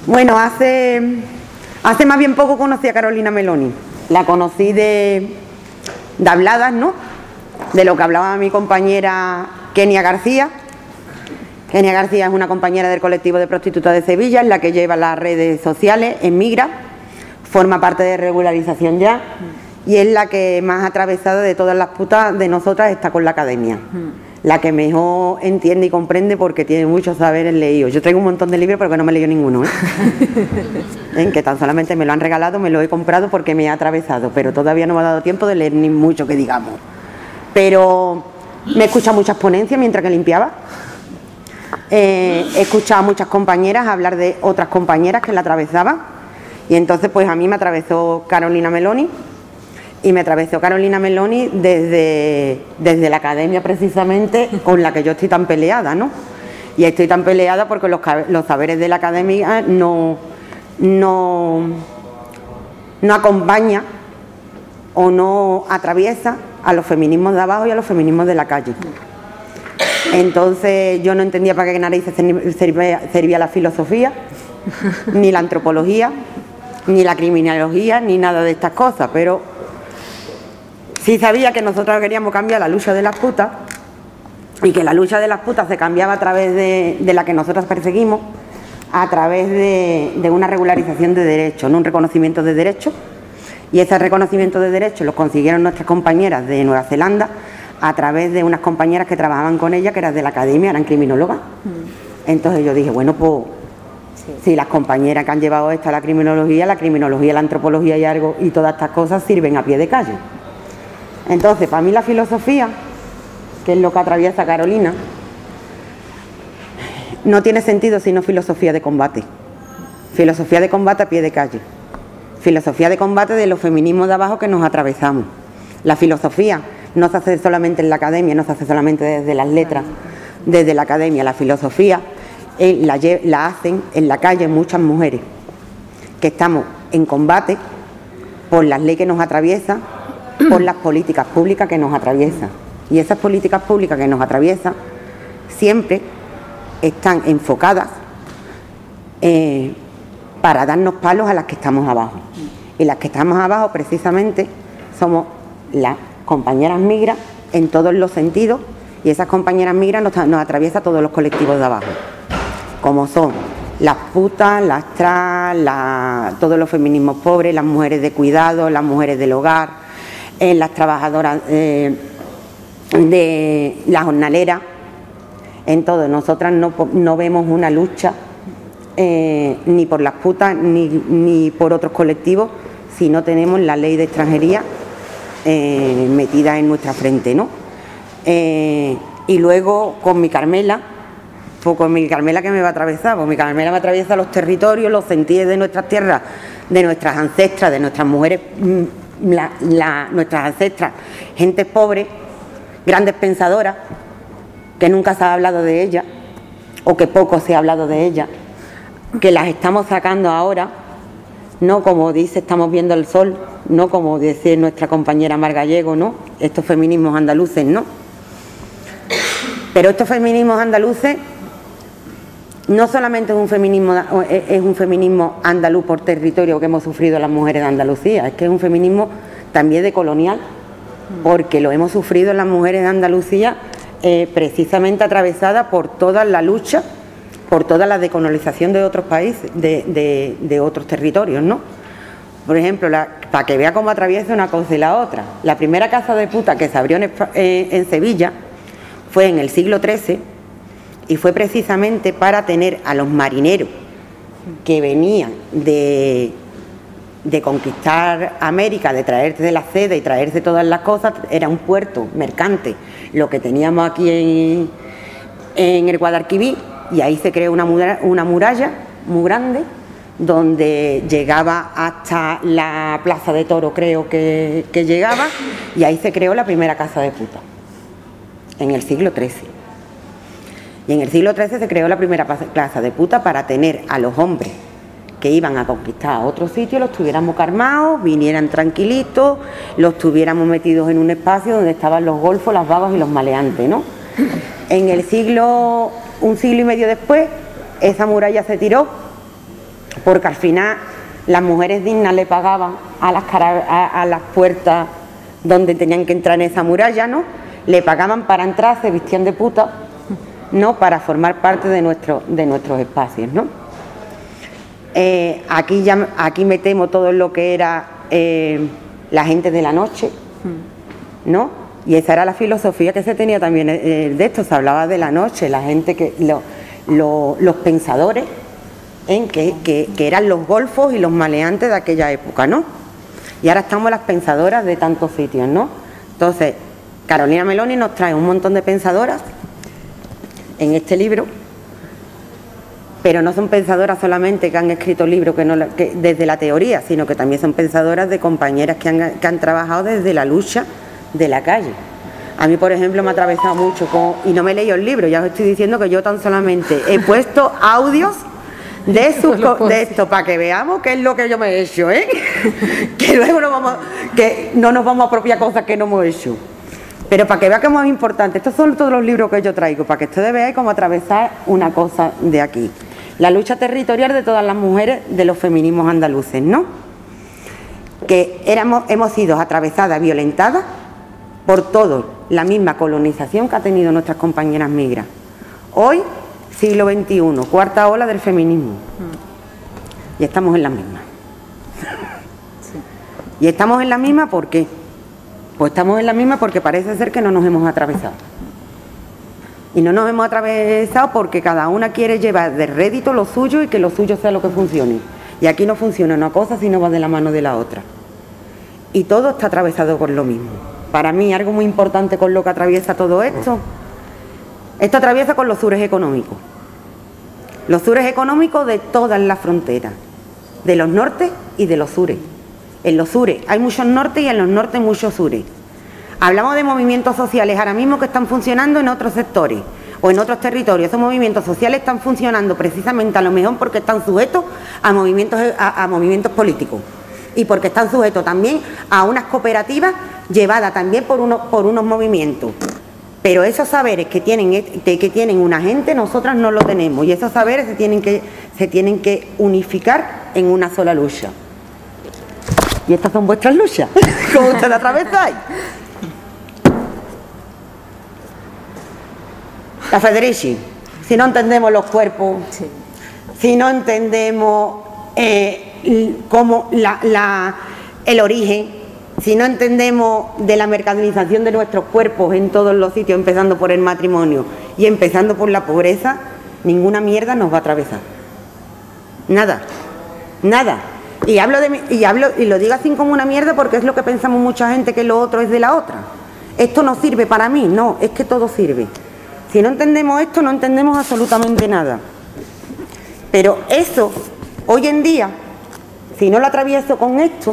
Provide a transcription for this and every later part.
Bueno, hace más bien poco conocí a Carolina Meloni. La conocí de habladas, ¿no? De lo que hablaba mi compañera Kenia García. Kenia García es una compañera del colectivo de prostitutas de Sevilla, es la que lleva las redes sociales en Migra, forma parte de Regularización Ya y es la que más atravesada de todas las putas de nosotras está con la academia. La que mejor entiende y comprende porque tiene muchos saberes leídos. Yo traigo un montón de libros pero que no me he leído ninguno, ¿eh? Que tan solamente me lo han regalado, me lo he comprado porque me ha atravesado, pero todavía no me ha dado tiempo de leer ni mucho que digamos. Pero me he escuchado muchas ponencias mientras que limpiaba. He escuchado a muchas compañeras hablar de otras compañeras que la atravesaban y entonces pues a mí me atravesó Carolina Meloni. Y me atravesó Carolina Meloni desde la academia precisamente con la que yo estoy tan peleada, ¿no? Y estoy tan peleada porque los saberes de la academia no acompaña o no atraviesa a los feminismos de abajo y a los feminismos de la calle. Entonces yo no entendía para qué narices servía la filosofía, ni la antropología, ni la criminología, ni nada de estas cosas, pero sí sabía que nosotros queríamos cambiar la lucha de las putas y que la lucha de las putas se cambiaba a través de la que nosotras perseguimos, a través de una regularización de derechos, no un reconocimiento de derechos, y ese reconocimiento de derechos lo consiguieron nuestras compañeras de Nueva Zelanda a través de unas compañeras que trabajaban con ella, que eran de la academia, eran criminólogas. Entonces yo dije, bueno, pues si las compañeras que han llevado esto a la criminología, la antropología y algo y todas estas cosas sirven a pie de calle. Entonces, para mí la filosofía, que es lo que atraviesa Carolina, no tiene sentido sino filosofía de combate. Filosofía de combate a pie de calle. Filosofía de combate de los feminismos de abajo que nos atravesamos. La filosofía no se hace solamente en la academia, no se hace solamente desde las letras, desde la academia. La filosofía la hacen en la calle muchas mujeres que estamos en combate por las leyes que nos atraviesan, por las políticas públicas que nos atraviesan. Y esas políticas públicas que nos atraviesan siempre están enfocadas para darnos palos a las que estamos abajo. Y las que estamos abajo precisamente somos las compañeras migras en todos los sentidos, y esas compañeras migras nos atraviesan todos los colectivos de abajo, como son las putas, las trans, todos los feminismos pobres, las mujeres de cuidado, las mujeres del hogar, las trabajadoras de la jornalera. En todo, nosotras no vemos una lucha ni por las putas ni por otros colectivos si no tenemos la ley de extranjería metida en nuestra frente, ¿no? Y luego con mi Carmela, pues con mi Carmela que me va a atravesar, pues mi Carmela me atraviesa los territorios, los sentidos de nuestras tierras, de nuestras ancestras, de nuestras mujeres, nuestras ancestras, gente pobre, grandes pensadoras, que nunca se ha hablado de ellas, o que poco se ha hablado de ellas, que las estamos sacando ahora, no como dice estamos viendo el sol, no como dice nuestra compañera Mar Gallego, ¿no? Estos feminismos andaluces, ¿no? Pero estos feminismos andaluces no solamente es un feminismo andaluz por territorio que hemos sufrido las mujeres de Andalucía, es que es un feminismo también de colonial, porque lo hemos sufrido las mujeres de Andalucía precisamente atravesada por toda la lucha, por toda la decolonización de otros países, de otros territorios, ¿no? Por ejemplo, para que vea cómo atraviesa una cosa y la otra, la primera casa de puta que se abrió en Sevilla fue en el siglo XIII y fue precisamente para tener a los marineros que venían de conquistar América, de traerse de la seda y traerse todas las cosas. Era un puerto mercante lo que teníamos aquí en el Guadalquivir, y ahí se creó una muralla muy grande donde llegaba hasta la Plaza de Toro, creo que llegaba, y ahí se creó la primera casa de puta en el siglo XIII. Y en el siglo XIII se creó la primera plaza de puta para tener a los hombres que iban a conquistar a otro sitio, los tuviéramos calmados, vinieran tranquilitos, los tuviéramos metidos en un espacio donde estaban los golfos, las babas y los maleantes, ¿no? Un siglo y medio después, esa muralla se tiró, porque al final las mujeres dignas le pagaban a las puertas donde tenían que entrar en esa muralla, ¿no? Le pagaban para entrar, se vestían de puta, ¿no? Para formar parte de nuestros espacios, ¿no? Aquí metemos todo lo que era la gente de la noche, ¿no? Y esa era la filosofía que se tenía también de esto, se hablaba de la noche, la gente los pensadores, que eran los golfos y los maleantes de aquella época, ¿no? Y ahora estamos las pensadoras de tantos sitios, ¿no? Entonces, Carolina Meloni nos trae un montón de pensadoras en este libro, pero no son pensadoras solamente que han escrito libros que desde la teoría, sino que también son pensadoras de compañeras que han trabajado desde la lucha de la calle. A mí, por ejemplo, me ha atravesado mucho, y no me he leído el libro, ya os estoy diciendo que yo tan solamente he puesto audios de esto para que veamos qué es lo que yo me he hecho, ¿eh? Que luego no nos vamos a apropiar cosas que no hemos hecho. Pero para que vean que es muy importante, estos son todos los libros que yo traigo, para que ustedes veáis cómo atravesar una cosa de aquí. La lucha territorial de todas las mujeres de los feminismos andaluces, ¿no? Que hemos sido atravesadas, violentadas por todo, la misma colonización que ha tenido nuestras compañeras migras. Hoy, siglo XXI, cuarta ola del feminismo. Y estamos en la misma. Y estamos en la misma, ¿por qué? Pues estamos en la misma porque parece ser que no nos hemos atravesado. Y no nos hemos atravesado porque cada una quiere llevar de rédito lo suyo y que lo suyo sea lo que funcione. Y aquí no funciona una cosa si no va de la mano de la otra. Y todo está atravesado por lo mismo. Para mí, algo muy importante con lo que atraviesa todo esto, esto atraviesa con los sures económicos. Los sures económicos de todas las fronteras, de los nortes y de los sures. En los sures hay muchos nortes y en los nortes muchos sures. Hablamos de movimientos sociales ahora mismo que están funcionando en otros sectores o en otros territorios. Esos movimientos sociales están funcionando precisamente a lo mejor porque están sujetos a movimientos políticos y porque están sujetos también a unas cooperativas llevadas también por unos movimientos. Pero esos saberes que tienen una gente, nosotras no lo tenemos, y esos saberes se tienen que unificar en una sola lucha. Y estas son vuestras luchas, como ustedes atravesáis. La Federici, si no entendemos los cuerpos, sí, si no entendemos cómo el origen, si no entendemos de la mercantilización de nuestros cuerpos en todos los sitios, empezando por el matrimonio y empezando por la pobreza, ninguna mierda nos va a atravesar. Nada, nada. Y lo digo así como una mierda porque es lo que pensamos mucha gente, que lo otro es de la otra. Esto no sirve para mí, no, es que todo sirve. Si no entendemos esto, no entendemos absolutamente nada. Pero eso, hoy en día, si no lo atravieso con esto,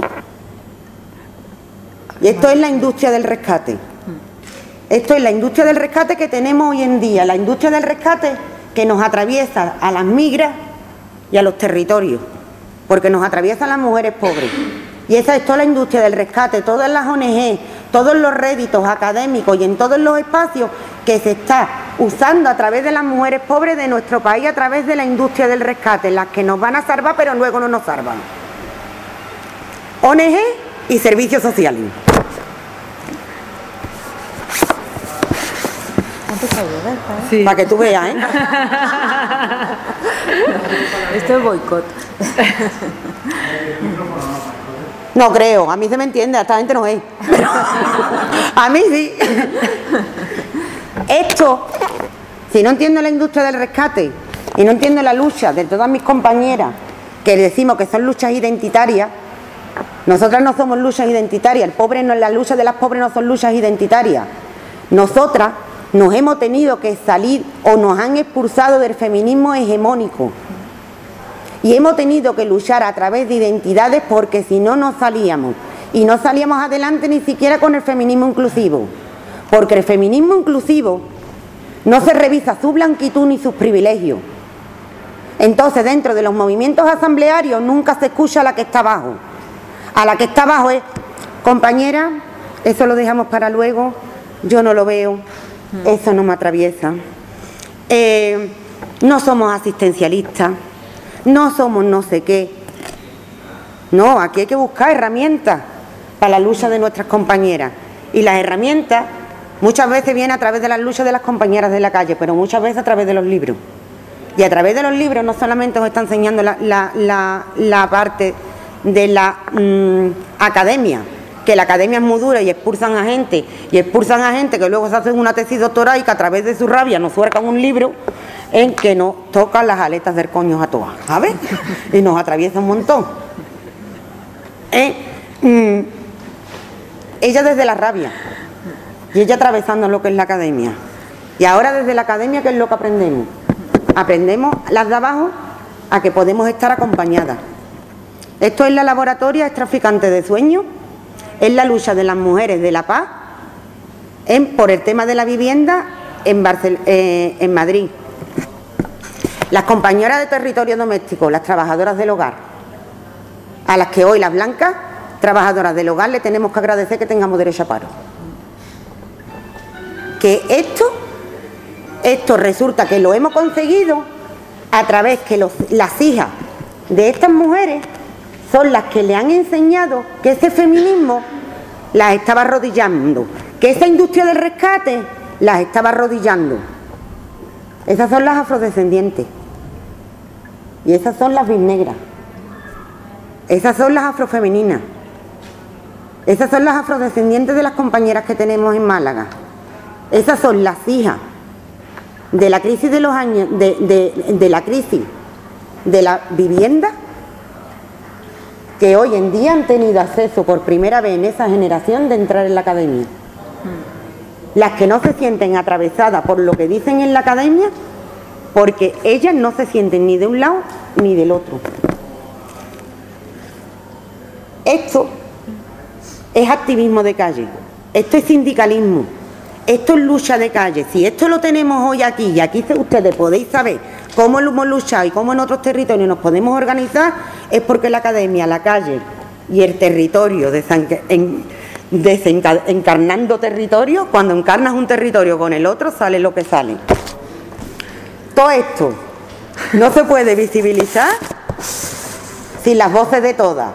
y esto es la industria del rescate. Esto es la industria del rescate que tenemos hoy en día, la industria del rescate que nos atraviesa a las migras y a los territorios, porque nos atraviesa a las mujeres pobres. Y esa es toda la industria del rescate, todas las ONG, todos los réditos académicos y en todos los espacios que se está usando a través de las mujeres pobres de nuestro país, a través de la industria del rescate, las que nos van a salvar pero luego no nos salvan. ONG y servicios sociales. Sí. Para que tú veas, ¿eh? Esto es boicot. No creo, a mí se me entiende, a esta gente no es. Pero a mí sí. Esto, si no entiendo la industria del rescate y no entiendo la lucha de todas mis compañeras que decimos que son luchas identitarias, nosotras no somos luchas identitarias, la lucha de las pobres no son luchas identitarias. Nosotras nos hemos tenido que salir o nos han expulsado del feminismo hegemónico y hemos tenido que luchar a través de identidades porque si no, no salíamos. Y no salíamos adelante ni siquiera con el feminismo inclusivo, porque el feminismo inclusivo no se revisa su blanquitud ni sus privilegios. Entonces, dentro de los movimientos asamblearios nunca se escucha a la que está abajo. A la que está abajo es, compañera, eso lo dejamos para luego, yo no lo veo, eso no me atraviesa. No somos asistencialistas, no somos no sé qué. No, aquí hay que buscar herramientas para la lucha de nuestras compañeras. Y las herramientas muchas veces vienen a través de las luchas de las compañeras de la calle, pero muchas veces a través de los libros. Y a través de los libros no solamente os está enseñando la parte de la academia, que la academia es muy dura y expulsan a gente que luego se hacen una tesis doctoral y que a través de su rabia nos suercan un libro en que nos tocan las aletas del coño a todas, ¿sabes? Y nos atraviesa un montón. Ella desde la rabia y ella atravesando lo que es la academia. Y ahora desde la academia, ¿qué es lo que aprendemos? Aprendemos las de abajo a que podemos estar acompañadas. Esto es la laboratoria, es traficante de sueños, es la lucha de las mujeres de La Paz por el tema de la vivienda en Madrid. Las compañeras de territorio doméstico, las trabajadoras del hogar, a las que hoy las blancas trabajadoras del hogar le tenemos que agradecer que tengamos derecho a paro. Que esto resulta que lo hemos conseguido a través que las hijas de estas mujeres son las que le han enseñado que ese feminismo las estaba arrodillando, que esa industria del rescate las estaba arrodillando. Esas son las afrodescendientes y esas son las bisnegras, esas son las afrofemeninas, esas son las afrodescendientes de las compañeras que tenemos en Málaga, esas son las hijas de la crisis de los años de la crisis de la vivienda, que hoy en día han tenido acceso por primera vez en esa generación de entrar en la academia. Las que no se sienten atravesadas por lo que dicen en la academia, porque ellas no se sienten ni de un lado ni del otro. Esto es activismo de calle, esto es sindicalismo, esto es lucha de calle. Si esto lo tenemos hoy aquí, y aquí ustedes podéis saber cómo lo hemos luchado y cómo en otros territorios nos podemos organizar, es porque la academia, la calle y el territorio, encarnando territorio, cuando encarnas un territorio con el otro, sale lo que sale. Todo esto no se puede visibilizar sin las voces de todas.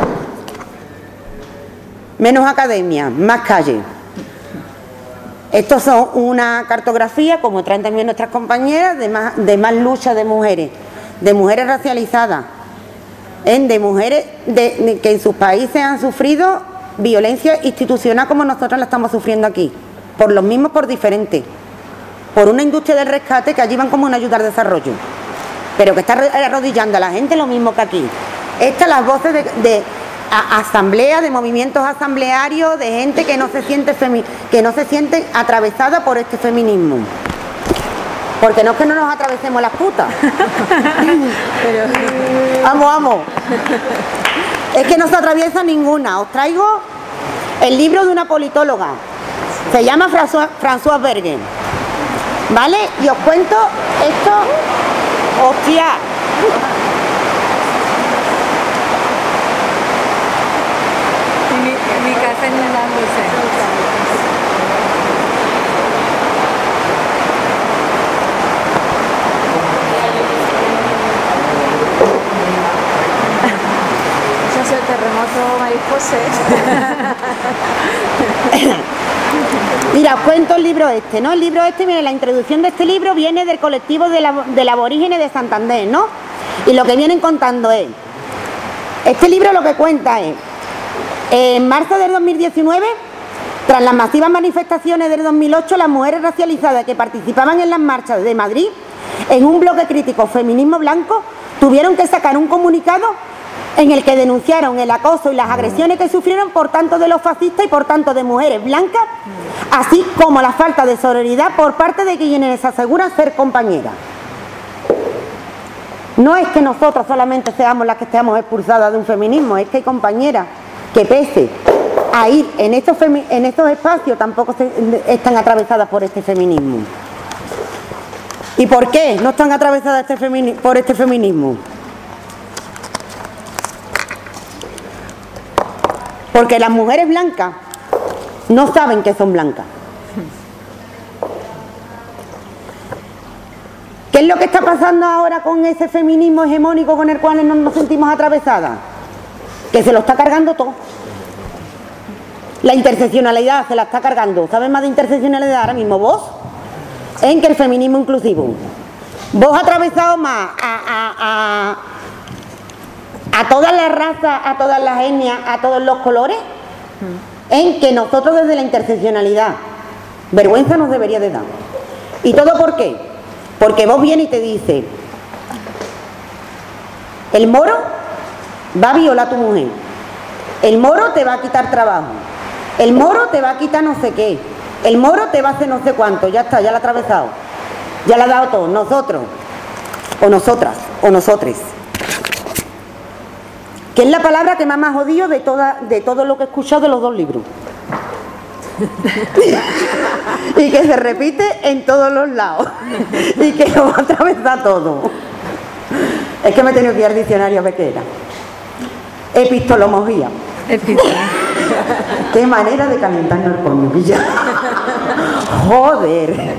Menos academia, más calle. Estos son una cartografía, como traen también nuestras compañeras, de más lucha de mujeres racializadas, de mujeres que en sus países han sufrido violencia institucional como nosotros la estamos sufriendo aquí, por los mismos, por diferentes, por una industria del rescate que allí van como una ayuda al desarrollo, pero que está arrodillando a la gente lo mismo que aquí. Estas las voces de asamblea, de movimientos asamblearios, de gente que no se siente atravesada por este feminismo. Porque no es que no nos atravesemos las putas. Vamos. Es que no se atraviesa ninguna. Os traigo el libro de una politóloga. Se llama Françoise Bergen. ¿Vale? Y os cuento esto. ¡Hostia! Mi casa inundándose. Eso es el terremoto, María José. Mira, os cuento el libro este, ¿no? El libro este, mire, la introducción de este libro viene del colectivo de aborígenes de Santander, ¿no? Y lo que vienen contando es, este libro lo que cuenta es, en marzo del 2019, tras las masivas manifestaciones del 2008, las mujeres racializadas que participaban en las marchas de Madrid, en un bloque crítico feminismo blanco, tuvieron que sacar un comunicado en el que denunciaron el acoso y las agresiones que sufrieron por tanto de los fascistas y por tanto de mujeres blancas, así como la falta de sororidad por parte de quienes aseguran ser compañeras. No es que nosotros solamente seamos las que estemos expulsadas de un feminismo, es que hay compañeras que pese a ir en estos espacios tampoco están atravesadas por este feminismo. ¿Y por qué no están atravesadas por este feminismo? Porque las mujeres blancas no saben que son blancas. ¿Qué es lo que está pasando ahora con ese feminismo hegemónico con el cual nos sentimos atravesadas? Que se lo está cargando todo. La interseccionalidad se la está cargando. ¿Sabes más de interseccionalidad ahora mismo vos? En que el feminismo inclusivo. Vos atravesado más a todas las razas, a todas las etnias, a todos los colores, en que nosotros desde la interseccionalidad, vergüenza nos debería de dar. ¿Y todo por qué? Porque vos vienes y te dice, el moro va a violar a tu mujer, el moro te va a quitar trabajo, el moro te va a quitar no sé qué, el moro te va a hacer no sé cuánto, ya está, ya lo ha atravesado, ya lo ha dado todo, nosotros, o nosotras, o nosotres. Que es la palabra que más me ha jodido de todo lo que he escuchado de los dos libros. Y que se repite en todos los lados. Y que lo va a atravesar todo. Es que me he tenido que ir al diccionario a ver qué era. Epistemología. Qué manera de calentarnos el coño, pilla. Joder.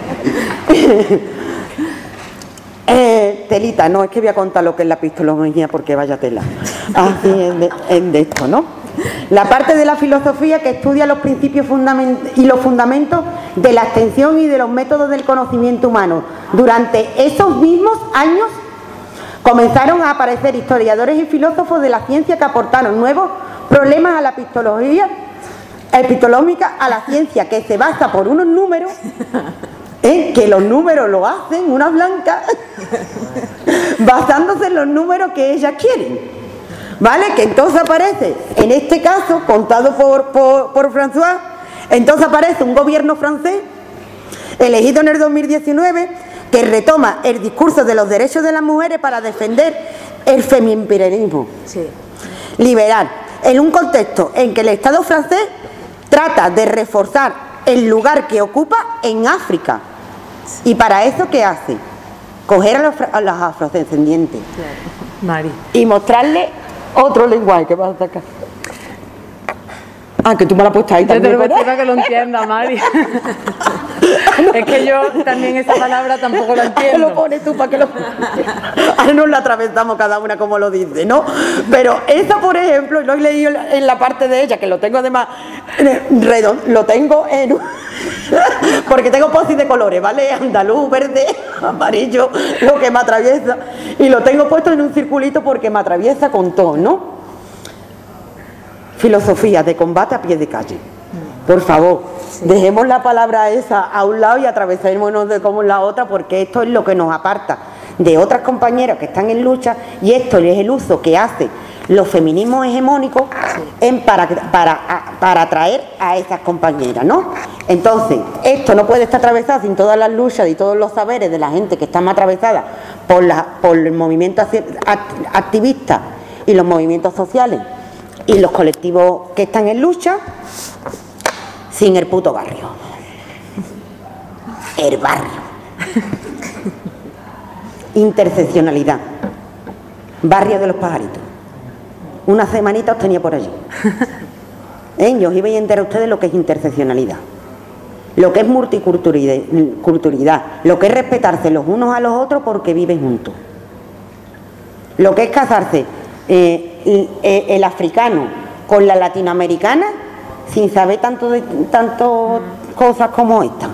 Telita, no, es que voy a contar lo que es la epistemología porque vaya tela. Así es de esto, ¿no? La parte de la filosofía que estudia los principios y los fundamentos de la extensión y de los métodos del conocimiento humano. Durante esos mismos años comenzaron a aparecer historiadores y filósofos de la ciencia que aportaron nuevos problemas a la epistemológica, a la ciencia que se basa por unos números, que los números lo hacen unas blancas, basándose en los números que ellas quieren. ¿Vale? Que entonces aparece, en este caso, contado por François, entonces aparece un gobierno francés, elegido en el 2019, que retoma el discurso de los derechos de las mujeres para defender el feminismo liberal, en un contexto en que el Estado francés trata de reforzar el lugar que ocupa en África. Y para eso, ¿qué hace? Coger a los afrodescendientes y mostrarles otro lenguaje que vas a sacar. Ah, que tú me la has puesto ahí también. Yo te lo que lo entienda, Mari. Es que yo también esa palabra tampoco la entiendo. Lo pones tú para que lo... Ahora nos la atravesamos cada una como lo dice, ¿no? Pero esa, por ejemplo, lo he leído en la parte de ella, que lo tengo además redondo, lo tengo en... porque tengo posis de colores, ¿vale? Andaluz, verde, amarillo, lo que me atraviesa. Y lo tengo puesto en un circulito porque me atraviesa con todo, ¿no? Filosofía de combate a pie de calle. Por favor, dejemos la palabra esa a un lado y atravesémonos de como la otra, porque esto es lo que nos aparta de otras compañeras que están en lucha, y esto es el uso que hace los feminismos hegemónicos para atraer a esas compañeras, ¿no? Entonces, esto no puede estar atravesado sin todas las luchas y todos los saberes de la gente que está más atravesada por el movimiento activista y los movimientos sociales y los colectivos que están en lucha, sin el puto barrio. El barrio. Interseccionalidad. Barrio de los pajaritos. Una semanita os tenía por allí. Yo os iba a enterar ustedes lo que es interseccionalidad, lo que es multiculturalidad, lo que es respetarse los unos a los otros porque viven juntos, lo que es casarse el africano con la latinoamericana sin saber tanto cosas como esta,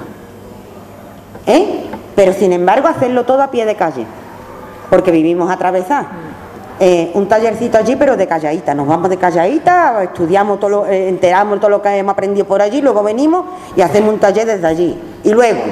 pero sin embargo hacerlo todo a pie de calle porque vivimos atravesados. Un tallercito allí pero de calladita, nos vamos de calladita, estudiamos enteramos todo lo que hemos aprendido por allí, luego venimos y hacemos un taller desde allí y luego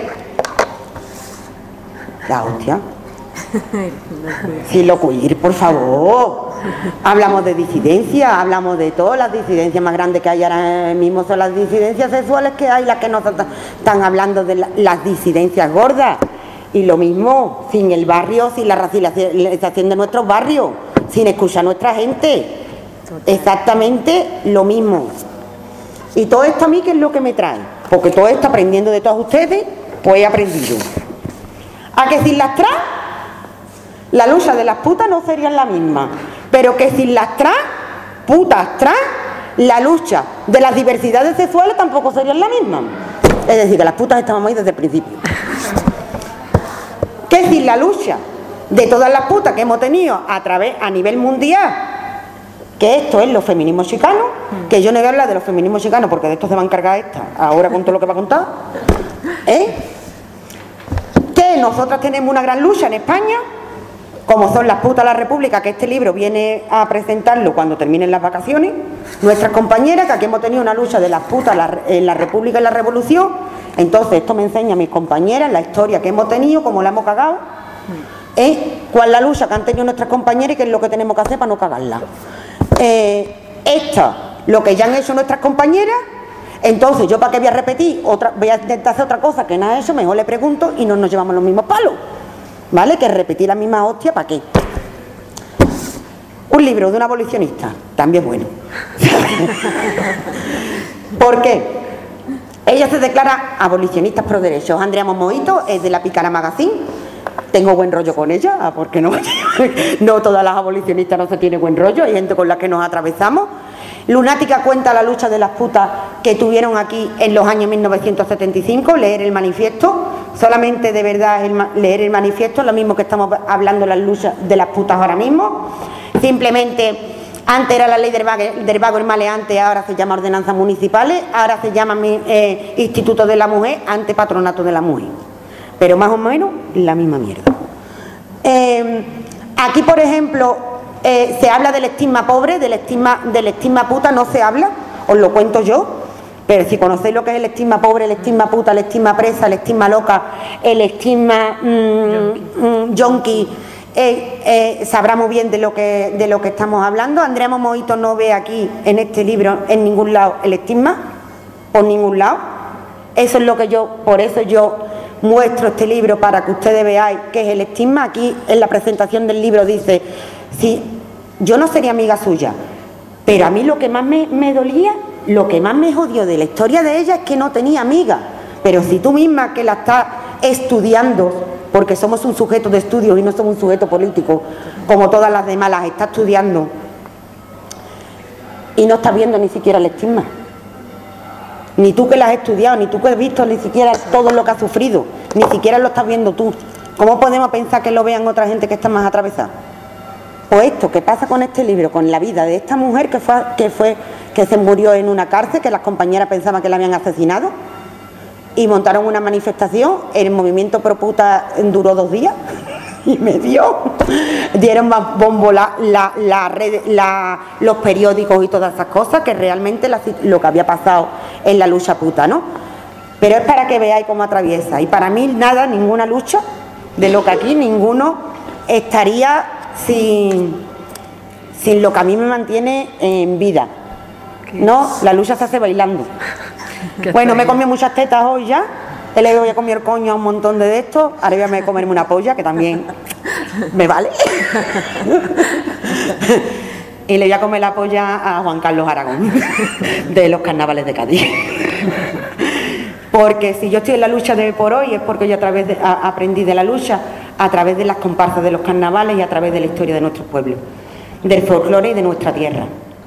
la hostia. Sí, lo queer, por favor. Hablamos de disidencia, hablamos de todas las disidencias más grandes que hay ahora mismo, son las disidencias sexuales que hay, las que nos están hablando de las disidencias gordas. Y lo mismo, sin el barrio, sin la racialización de nuestros barrios, sin escuchar a nuestra gente. Exactamente lo mismo. Y todo esto a mí, ¿qué es lo que me trae? Porque todo esto, aprendiendo de todos ustedes, pues he aprendido. A que sin las trans, la lucha de las putas no sería la misma. Pero que sin las trans, putas trans, la lucha de las diversidades sexuales tampoco sería la misma. Es decir, que las putas estábamos ahí desde el principio. ¿Qué decir la lucha de todas las putas que hemos tenido a nivel mundial, que esto es los feminismos chicanos, que yo no voy a hablar de los feminismos chicanos porque de esto se va a encargar esta, ahora con todo lo que va a contar, que nosotras tenemos una gran lucha en España, como son las putas de la República, que este libro viene a presentarlo cuando terminen las vacaciones, nuestras compañeras, que aquí hemos tenido una lucha de las putas en la República y la Revolución. Entonces esto me enseña a mis compañeras la historia que hemos tenido, cómo la hemos cagado, cuál es la lucha que han tenido nuestras compañeras y qué es lo que tenemos que hacer para no cagarla. Esto, lo que ya han hecho nuestras compañeras. Entonces yo para qué voy a repetir voy a intentar hacer otra cosa que nada de eso, mejor le pregunto y no nos llevamos los mismos palos, ¿vale? Que repetir la misma hostia, ¿para qué? Un libro de una abolicionista, también bueno. ¿Por qué? Ella se declara abolicionista pro derechos. Andrea Momoito es de La Pícara Magazine. Tengo buen rollo con ella, porque no, no todas las abolicionistas no se tiene buen rollo, hay gente con la que nos atravesamos. Lunática cuenta la lucha de las putas que tuvieron aquí en los años 1975, leer el manifiesto, solamente de verdad leer el manifiesto, lo mismo que estamos hablando de las luchas de las putas ahora mismo. Simplemente, antes era la ley del vago el maleante, ahora se llama ordenanzas municipales, ahora se llama Instituto de la Mujer, antes Patronato de la Mujer. Pero más o menos la misma mierda. Aquí, por ejemplo, se habla del estigma pobre, del estigma puta no se habla, os lo cuento yo, pero si conocéis lo que es el estigma pobre, el estigma puta, el estigma presa, el estigma loca, el estigma yonki, sabrá muy bien de lo que estamos hablando. Andrea Momoito no ve aquí en este libro en ningún lado el estigma, por ningún lado. Eso es lo que por eso yo muestro este libro, para que ustedes veáis qué es el estigma. Aquí en la presentación del libro dice: sí, yo no sería amiga suya, pero a mí lo que más me dolía, lo que más me jodió de la historia de ella es que no tenía amiga. Pero si tú misma, que la estás estudiando, porque somos un sujeto de estudio y no somos un sujeto político como todas las demás, las está estudiando y no estás viendo ni siquiera el estigma, ni tú que la has estudiado, ni tú que has visto ni siquiera todo lo que has sufrido, ni siquiera lo estás viendo tú. ¿Cómo podemos pensar que lo vean otra gente que está más atravesada? O esto que pasa con este libro, con la vida de esta mujer que se murió en una cárcel, que las compañeras pensaban que la habían asesinado y montaron una manifestación. El movimiento pro puta duró 2 días y medio, dieron más bombo los periódicos y todas esas cosas, que realmente lo que había pasado en la lucha puta, ¿no? Pero es para que veáis cómo atraviesa. Y para mí nada, ninguna lucha de lo que aquí, ninguno estaría sin lo que a mí me mantiene en vida. No, la lucha se hace bailando. Bueno, me he comido muchas tetas hoy ya. Le voy a comer el coño a un montón de estos. Ahora voy a comerme una polla, que también me vale. Y le voy a comer la polla a Juan Carlos Aragón, de los carnavales de Cádiz. Porque si yo estoy en la lucha de por hoy, es porque yo aprendí de la lucha a través de las comparsas de los carnavales y a través de la historia de nuestros pueblos, del folclore y de nuestra tierra.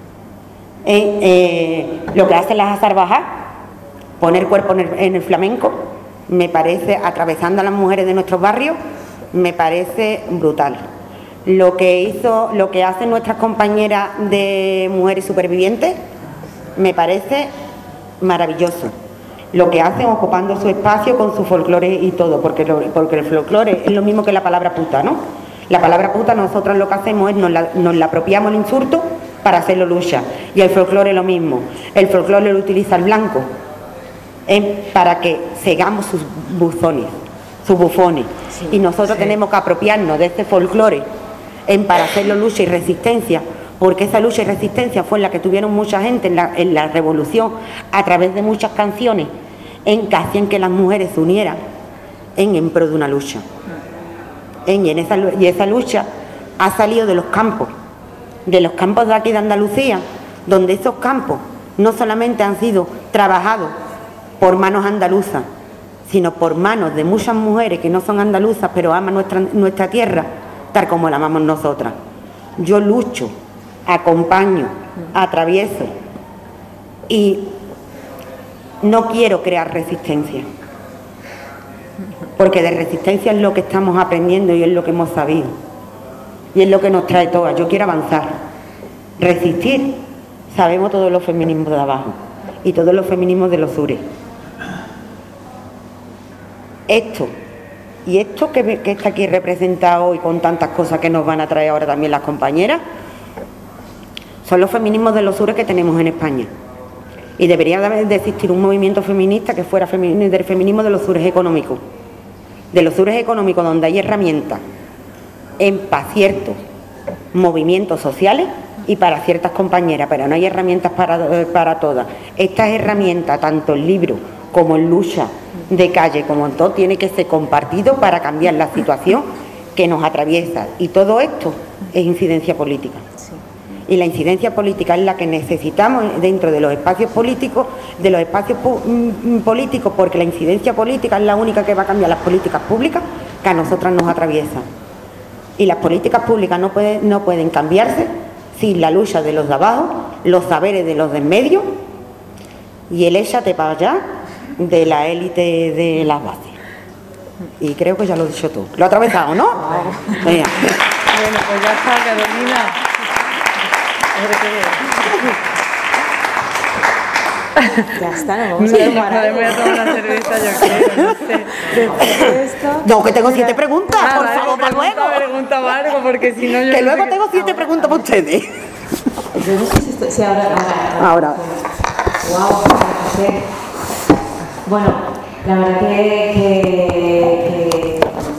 Lo que hacen las azarbajas, poner cuerpo en el flamenco, me parece, atravesando a las mujeres de nuestros barrios, me parece brutal. Lo que hacen nuestras compañeras de mujeres supervivientes, me parece maravilloso. Lo que hacen ocupando su espacio con su folclore y todo, porque el folclore es lo mismo que la palabra puta, ¿no? La palabra puta, nosotros lo que hacemos es nos la apropiamos el insulto para hacerlo lucha, y el folclore es lo mismo. El folclore lo utiliza el blanco para que segamos sus bufones, sí, y nosotros tenemos que apropiarnos de ese folclore para hacerlo lucha y resistencia, porque esa lucha y resistencia fue la que tuvieron mucha gente en la revolución, a través de muchas canciones que hacían que las mujeres se unieran en pro de una lucha. Y esa lucha ha salido de los campos de aquí de Andalucía, donde esos campos no solamente han sido trabajados por manos andaluzas, sino por manos de muchas mujeres que no son andaluzas, pero aman nuestra tierra, tal como la amamos nosotras. Yo lucho, acompaño, atravieso y no quiero crear resistencia. porque de resistencia es lo que estamos aprendiendo y es lo que hemos sabido. Y es lo que nos trae todas. Yo quiero avanzar. Resistir, sabemos todos los feminismos de abajo y todos los feminismos de los sures. Esto que está aquí representado hoy con tantas cosas que nos van a traer ahora también las compañeras, son los feminismos de los sures que tenemos en España. Y debería de existir un movimiento feminista que fuera del feminismo de los sures económicos. De los sures económicos donde hay herramientas para ciertos movimientos sociales y para ciertas compañeras, pero no hay herramientas para todas. Estas herramientas, tanto en libros como en lucha de calle, como en todo, tiene que ser compartido para cambiar la situación que nos atraviesa. Y todo esto es incidencia política. Sí. Y la incidencia política es la que necesitamos dentro de los espacios políticos, porque la incidencia política es la única que va a cambiar las políticas públicas que a nosotras nos atraviesan. Y las políticas públicas no pueden cambiarse sin la lucha de los de abajo, los saberes de los de en medio y el échate para allá de la élite de las bases. Y creo que ya lo he dicho todo. Lo he atravesado, ¿no? Venga. Bueno, pues ya está, Carolina. Ya está, no vamos a tomar algo. Voy a tomar una cerveza, yo creo, no sé. Después de esto... No, que tengo 7 preguntas, por favor, para luego. Pregunta algo, porque si no yo... Que luego tengo 7 preguntas para ustedes. Yo no sé si ahora... Ahora. Wow, bueno, la verdad que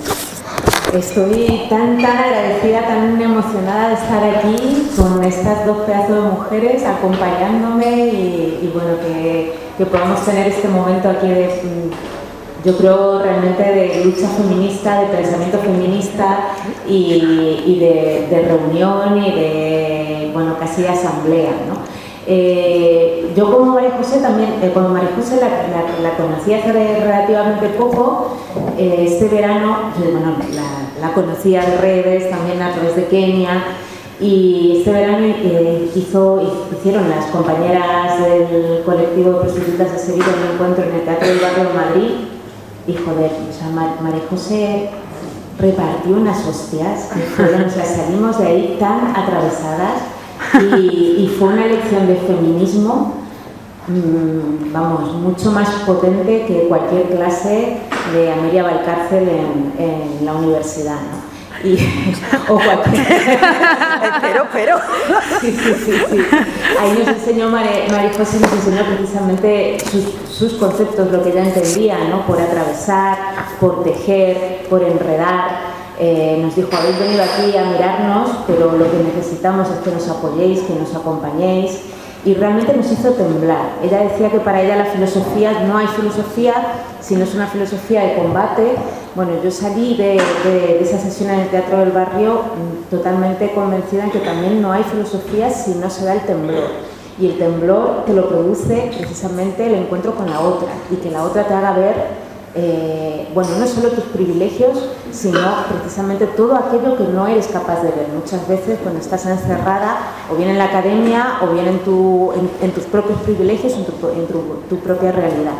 estoy tan agradecida, tan emocionada de estar aquí con estas dos pedazos de mujeres acompañándome y bueno, que podamos tener este momento aquí yo creo realmente de lucha feminista, de pensamiento feminista y de reunión y de, bueno, casi de asamblea, ¿no? Yo como María José también, como María José la conocí hace relativamente poco, este verano, bueno, la conocía de redes, también a través de Kenia, y este verano hicieron las compañeras del colectivo de prostitutas de Sevilla un encuentro en el Teatro del Barrio de Madrid, y joder, o sea, María José repartió unas hostias, que fueron, o sea, salimos de ahí tan atravesadas. Y fue una lección de feminismo, vamos, mucho más potente que cualquier clase de Amelia Valcárcel en la universidad, ¿no? O cualquier... Espero. Sí. Ahí nos enseñó María José, nos enseñó precisamente sus conceptos, lo que ella entendía, ¿no? Por atravesar, por tejer, por enredar. Nos dijo, habéis venido aquí a mirarnos, pero lo que necesitamos es que nos apoyéis, que nos acompañéis, y realmente nos hizo temblar. Ella decía que para ella la filosofía, no hay filosofía si no es una filosofía de combate. Bueno, yo salí de esa sesión en el Teatro del Barrio totalmente convencida en que también no hay filosofía si no se da el temblor. Y el temblor te lo produce precisamente el encuentro con la otra, y que la otra te haga ver bueno, no solo tus privilegios, sino precisamente todo aquello que no eres capaz de ver. Muchas veces cuando estás encerrada, o bien en la academia, o bien en tus propios privilegios, en tu propia realidad.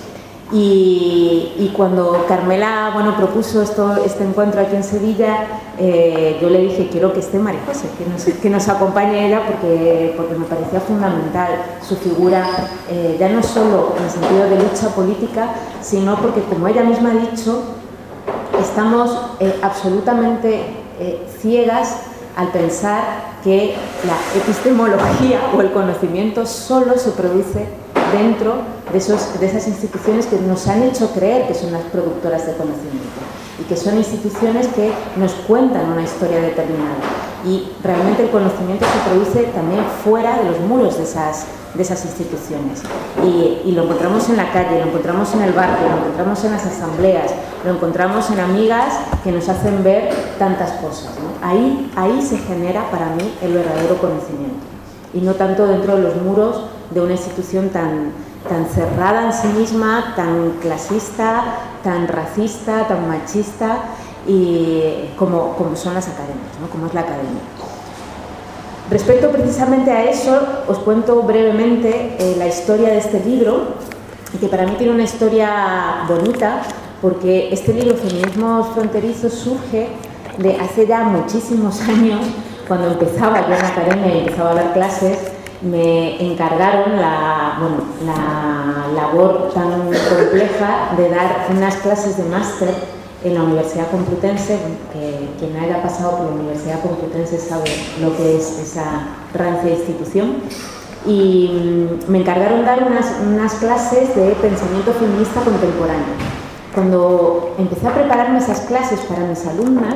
Y cuando Carmela, bueno, propuso este encuentro aquí en Sevilla, yo le dije, quiero que esté María José, que nos acompañe ella, porque me parecía fundamental su figura, ya no solo en el sentido de lucha política, sino porque, como ella misma ha dicho, estamos absolutamente ciegas al pensar que la epistemología o el conocimiento solo se produce dentro de esas instituciones que nos han hecho creer que son las productoras de conocimiento, y que son instituciones que nos cuentan una historia determinada, y realmente el conocimiento se produce también fuera de los muros de esas instituciones, y lo encontramos en la calle, lo encontramos en el barrio, lo encontramos en las asambleas, lo encontramos en amigas que nos hacen ver tantas cosas, ¿no? Ahí se genera para mí el verdadero conocimiento, y no tanto dentro de los muros de una institución tan cerrada en sí misma, tan clasista, tan racista, tan machista, y como son las academias, ¿no? Como es la academia. Respecto precisamente a eso, os cuento brevemente la historia de este libro, que para mí tiene una historia bonita, porque este libro, Feminismos Fronterizos, surge de hace ya muchísimos años, cuando empezaba yo en la academia y empezaba a dar clases. Me encargaron la labor tan compleja de dar unas clases de máster en la Universidad Complutense, que quien haya pasado por la Universidad Complutense sabe lo que es esa rancia institución, y me encargaron dar unas clases de pensamiento feminista contemporáneo. Cuando empecé a prepararme esas clases para mis alumnas,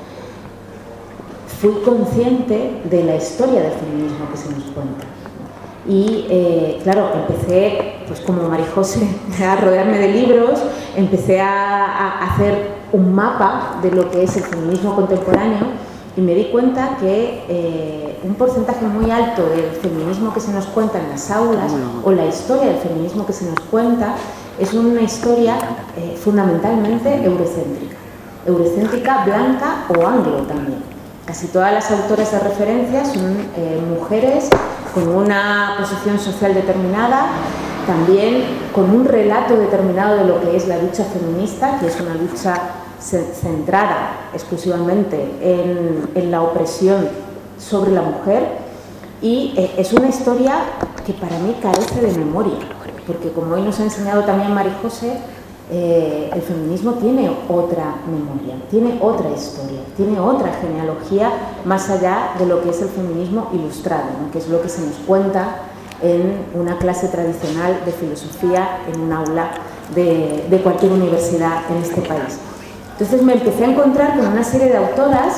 fui consciente de la historia del feminismo que se nos cuenta. Y claro, empecé, pues como María José, a rodearme de libros, empecé a hacer un mapa de lo que es el feminismo contemporáneo y me di cuenta que un porcentaje muy alto del feminismo que se nos cuenta en las aulas, o la historia del feminismo que se nos cuenta, es una historia fundamentalmente eurocéntrica, blanca o anglo también. Casi todas las autoras de referencia son mujeres con una posición social determinada, también con un relato determinado de lo que es la lucha feminista, que es una lucha centrada exclusivamente en la opresión sobre la mujer, y es una historia que para mí carece de memoria, porque como hoy nos ha enseñado también María José, el feminismo tiene otra memoria, tiene otra historia, tiene otra genealogía más allá de lo que es el feminismo ilustrado, ¿no? Que es lo que se nos cuenta en una clase tradicional de filosofía en un aula de cualquier universidad en este país. Entonces me empecé a encontrar con una serie de autoras,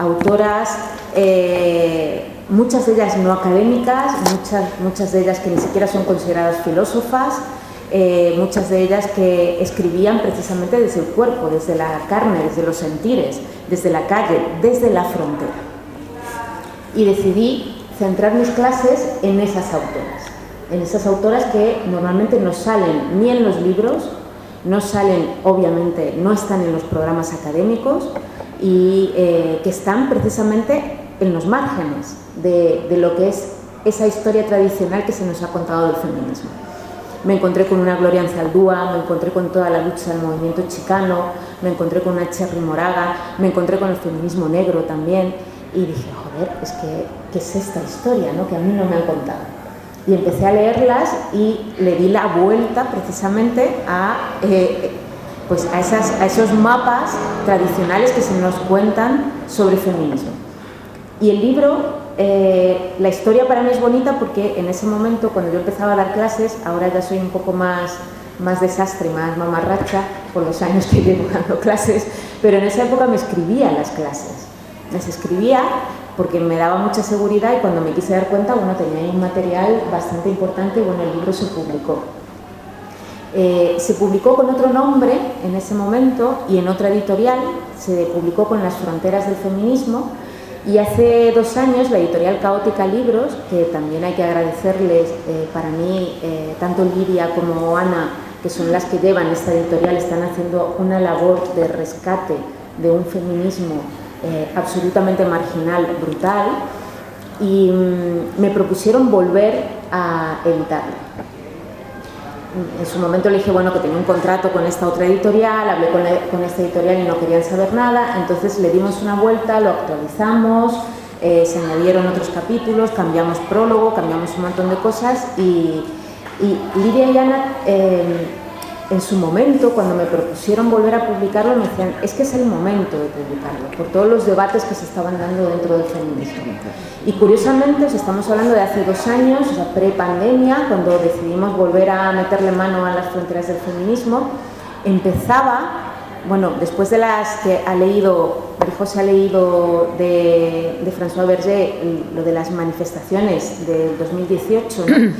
muchas de ellas no académicas, muchas de ellas que ni siquiera son consideradas filósofas, muchas de ellas que escribían precisamente desde el cuerpo, desde la carne, desde los sentires, desde la calle, desde la frontera. Y decidí centrar mis clases en esas autoras que normalmente no salen ni en los libros, no salen, obviamente, no están en los programas académicos y que están precisamente en los márgenes de lo que es esa historia tradicional que se nos ha contado del feminismo. Me encontré con una Gloria Anzaldúa, me encontré con toda la lucha del movimiento chicano, me encontré con una Cherry Moraga, me encontré con el feminismo negro también, y dije, joder, es que ¿qué es esta historia, ¿no? Que a mí no me han contado? Y empecé a leerlas y le di la vuelta precisamente a esos mapas tradicionales que se nos cuentan sobre feminismo. Y el libro, la historia para mí es bonita porque en ese momento, cuando yo empezaba a dar clases, ahora ya soy un poco más desastre, más mamarracha por los años que llevo dando clases, pero en esa época me escribía las clases. Las escribía porque me daba mucha seguridad y cuando me quise dar cuenta, bueno, tenía ahí un material bastante importante y bueno, el libro se publicó. Se publicó con otro nombre en ese momento y en otra editorial, se publicó con Las fronteras del feminismo, y hace 2 años la editorial Caótica Libros, que también hay que agradecerles, para mí, tanto Lidia como Ana, que son las que llevan esta editorial, están haciendo una labor de rescate de un feminismo absolutamente marginal, brutal, y me propusieron volver a editarlo. En su momento le dije, bueno, que tenía un contrato con esta otra editorial, hablé con esta editorial y no querían saber nada, entonces le dimos una vuelta, lo actualizamos, se añadieron otros capítulos, cambiamos prólogo, cambiamos un montón de cosas y Lidia y Ana, en su momento, cuando me propusieron volver a publicarlo, me decían, es que es el momento de publicarlo, por todos los debates que se estaban dando dentro del feminismo. Y curiosamente, estamos hablando de hace 2 años, o sea, pre-pandemia, cuando decidimos volver a meterle mano a las fronteras del feminismo, empezaba, bueno, después de las que ha leído, María José ha leído de François Berger, lo de las manifestaciones del 2018, ¿no?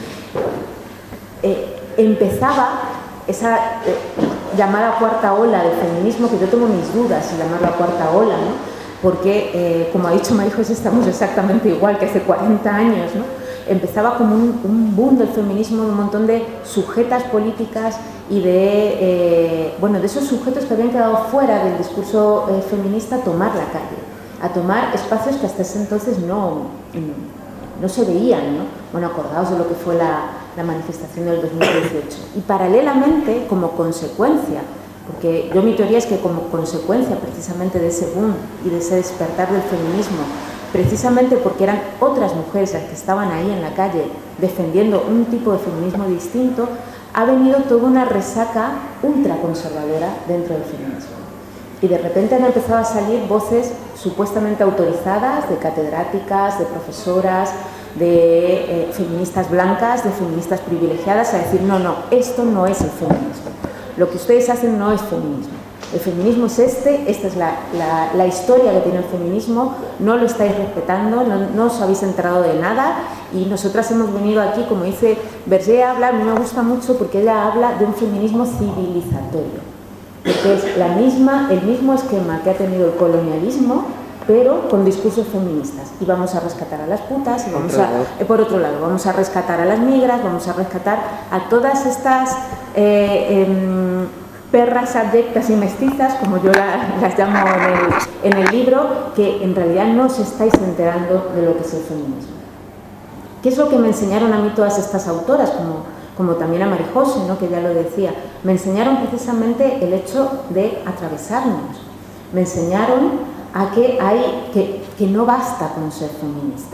Empezaba esa llamada cuarta ola del feminismo, que yo tengo mis dudas en llamarla cuarta ola, ¿no? Porque, como ha dicho María José, estamos exactamente igual que hace 40 años, ¿no? Empezaba como un boom del feminismo, de un montón de sujetas políticas y de esos sujetos que habían quedado fuera del discurso feminista, a tomar la calle, a tomar espacios que hasta ese entonces no se veían, ¿no? Bueno, acordaos de lo que fue la manifestación del 2018. Y paralelamente, como consecuencia Porque mi teoría es que como consecuencia precisamente de ese boom y de ese despertar del feminismo, precisamente porque eran otras mujeres las que estaban ahí en la calle defendiendo un tipo de feminismo distinto, ha venido toda una resaca ultraconservadora dentro del feminismo. Y de repente han empezado a salir voces supuestamente autorizadas de catedráticas, de profesoras, de feministas blancas, de feministas privilegiadas, a decir, no, esto no es el feminismo. Lo que ustedes hacen no es feminismo. El feminismo es esta es la historia que tiene el feminismo, no lo estáis respetando, no os habéis enterado de nada, y nosotras hemos venido aquí, como dice Berger, a hablar, a mí me gusta mucho porque ella habla de un feminismo civilizatorio, porque es el mismo esquema que ha tenido el colonialismo, pero con discursos feministas. Y vamos a rescatar a las putas, y por otro lado, vamos a rescatar a las migras, vamos a rescatar a todas estas perras abyectas y mestizas, como yo las llamo en el libro, que en realidad no os estáis enterando de lo que es el feminismo. ¿Qué es lo que me enseñaron a mí todas estas autoras, como también a Marijose, ¿no?, que ya lo decía? Me enseñaron precisamente el hecho de atravesarnos. Me enseñaron a que no basta con ser feminista.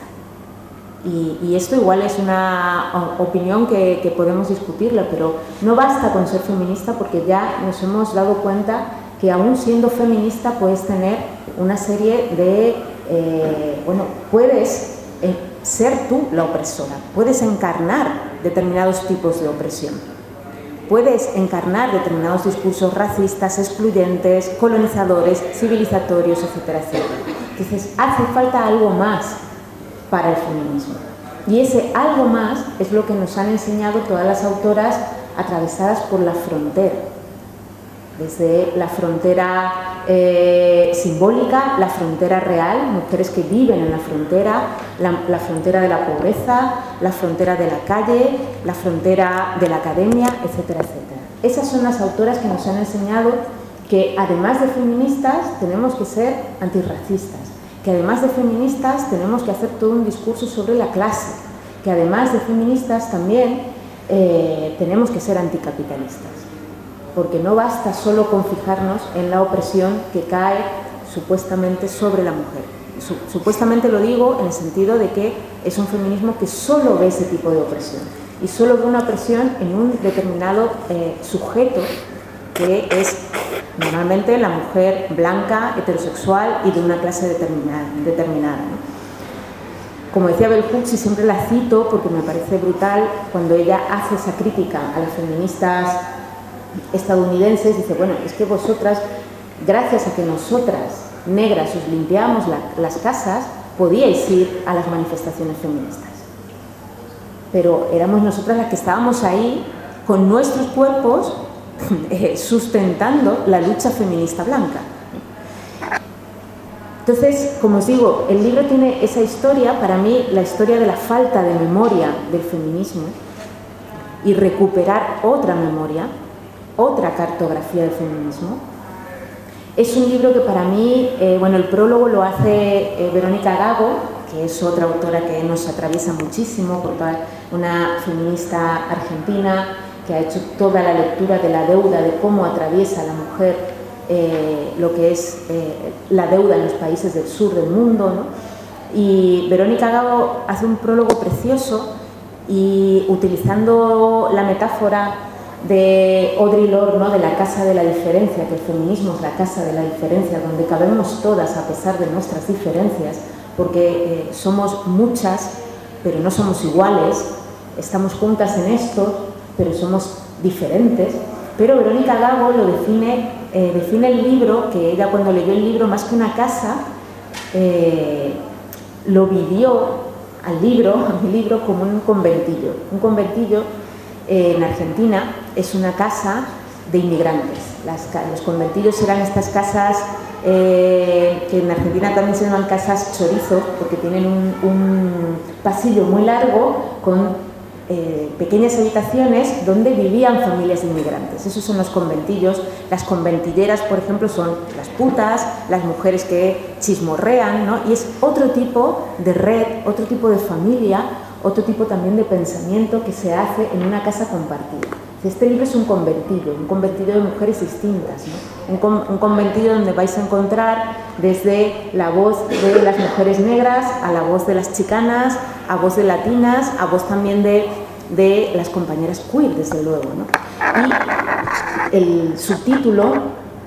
Y esto igual es una opinión que podemos discutirla, pero no basta con ser feminista, porque ya nos hemos dado cuenta que aún siendo feminista puedes tener una serie de... puedes ser tú la opresora, puedes encarnar determinados tipos de opresión, puedes encarnar determinados discursos racistas, excluyentes, colonizadores, civilizatorios, etcétera, etcétera. Entonces hace falta algo más para el feminismo. Y ese algo más es lo que nos han enseñado todas las autoras atravesadas por la frontera. Desde la frontera simbólica, la frontera real, mujeres que viven en la frontera de la pobreza, la frontera de la calle, la frontera de la academia, etcétera, etcétera. Esas son las autoras que nos han enseñado que además de feministas tenemos que ser antirracistas, que además de feministas tenemos que hacer todo un discurso sobre la clase, que además de feministas también tenemos que ser anticapitalistas, porque no basta solo con fijarnos en la opresión que cae supuestamente sobre la mujer. Supuestamente lo digo en el sentido de que es un feminismo que solo ve ese tipo de opresión, y solo ve una opresión en un determinado sujeto, que es normalmente la mujer blanca, heterosexual y de una clase determinada, ¿no? Como decía Bell Hooks, y siempre la cito porque me parece brutal, cuando ella hace esa crítica a las feministas estadounidenses, dice, bueno, es que vosotras, gracias a que nosotras, negras, os limpiábamos las casas, podíais ir a las manifestaciones feministas. Pero éramos nosotras las que estábamos ahí con nuestros cuerpos sustentando la lucha feminista blanca. Entonces, como os digo, el libro tiene esa historia, para mí la historia de la falta de memoria del feminismo, y recuperar otra memoria, otra cartografía del feminismo. Es un libro que para mí, el prólogo lo hace Verónica Gago, que es otra autora que nos atraviesa muchísimo, una feminista argentina que ha hecho toda la lectura de la deuda, de cómo atraviesa la mujer lo que es la deuda en los países del sur del mundo, ¿no? Y Verónica Gago hace un prólogo precioso, y utilizando la metáfora de Audre Lorde, ¿no?, de la casa de la diferencia, que el feminismo es la casa de la diferencia, donde cabemos todas a pesar de nuestras diferencias, porque somos muchas, pero no somos iguales, estamos juntas en esto, pero somos diferentes. Pero Verónica Gago lo define el libro, que ella cuando leyó el libro, más que una casa, lo vivió a mi libro como un conventillo. Un conventillo en Argentina es una casa de inmigrantes. Los conventillos eran estas casas que en Argentina también se llaman casas chorizo, porque tienen un pasillo muy largo con pequeñas habitaciones donde vivían familias de inmigrantes. Esos son los conventillos. Las conventilleras, por ejemplo, son las putas, las mujeres que chismorrean, ¿no? Y es otro tipo de red, otro tipo de familia, otro tipo también de pensamiento que se hace en una casa compartida. Este libro es un convertido de mujeres distintas, ¿no? Un convertido donde vais a encontrar desde la voz de las mujeres negras, a la voz de las chicanas, a voz de latinas, a voz también de las compañeras queer, desde luego, ¿no? Y el subtítulo,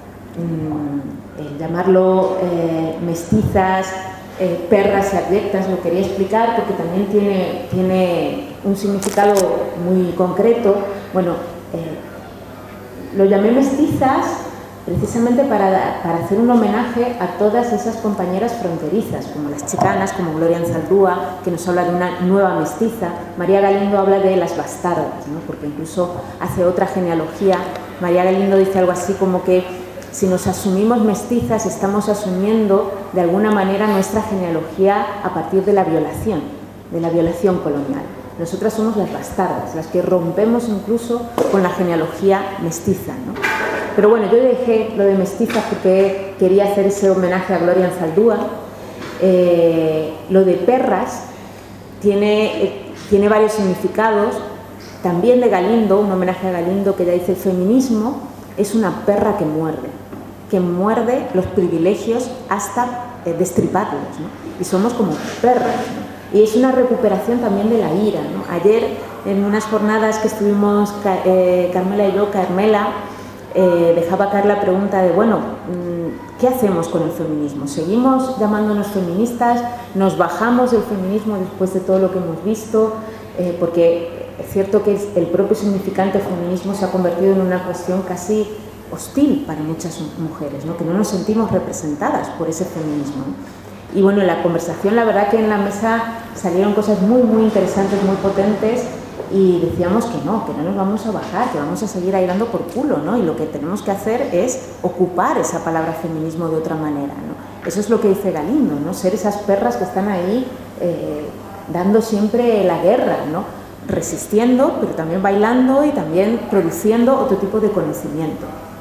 el llamarlo mestizas, perras y abyectas, lo quería explicar porque también tiene un significado muy concreto. Bueno, lo llamé mestizas precisamente para hacer un homenaje a todas esas compañeras fronterizas, como las chicanas, como Gloria Anzaldúa, que nos habla de una nueva mestiza. María Galindo habla de las bastardas, ¿no? Porque incluso hace otra genealogía. María Galindo dice algo así como que si nos asumimos mestizas, estamos asumiendo de alguna manera nuestra genealogía a partir de la violación colonial. Nosotras somos las bastardas, las que rompemos incluso con la genealogía mestiza, ¿no? Pero bueno, yo dejé lo de mestizas porque quería hacer ese homenaje a Gloria Anzaldúa. Lo de perras tiene varios significados. También de Galindo, un homenaje a Galindo, que ella dice: el feminismo es una perra que muerde los privilegios hasta destriparlos, ¿no? Y somos como perras, ¿no? Y es una recuperación también de la ira, ¿no? Ayer, en unas jornadas que estuvimos Carmela y yo, Carmela dejaba caer la pregunta de, bueno, ¿qué hacemos con el feminismo? ¿Seguimos llamándonos feministas? ¿Nos bajamos del feminismo después de todo lo que hemos visto? Porque es cierto que el propio significante feminismo se ha convertido en una cuestión casi hostil para muchas mujeres, ¿no? Que no nos sentimos representadas por ese feminismo, ¿no? Y bueno, en la conversación, la verdad que en la mesa salieron cosas muy, muy interesantes, muy potentes, y decíamos que no nos vamos a bajar, que vamos a seguir ahí dando por culo, ¿no? Y lo que tenemos que hacer es ocupar esa palabra feminismo de otra manera, ¿no? Eso es lo que dice Galindo, ¿no? Ser esas perras que están ahí dando siempre la guerra, ¿no? Resistiendo, pero también bailando y también produciendo otro tipo de conocimiento.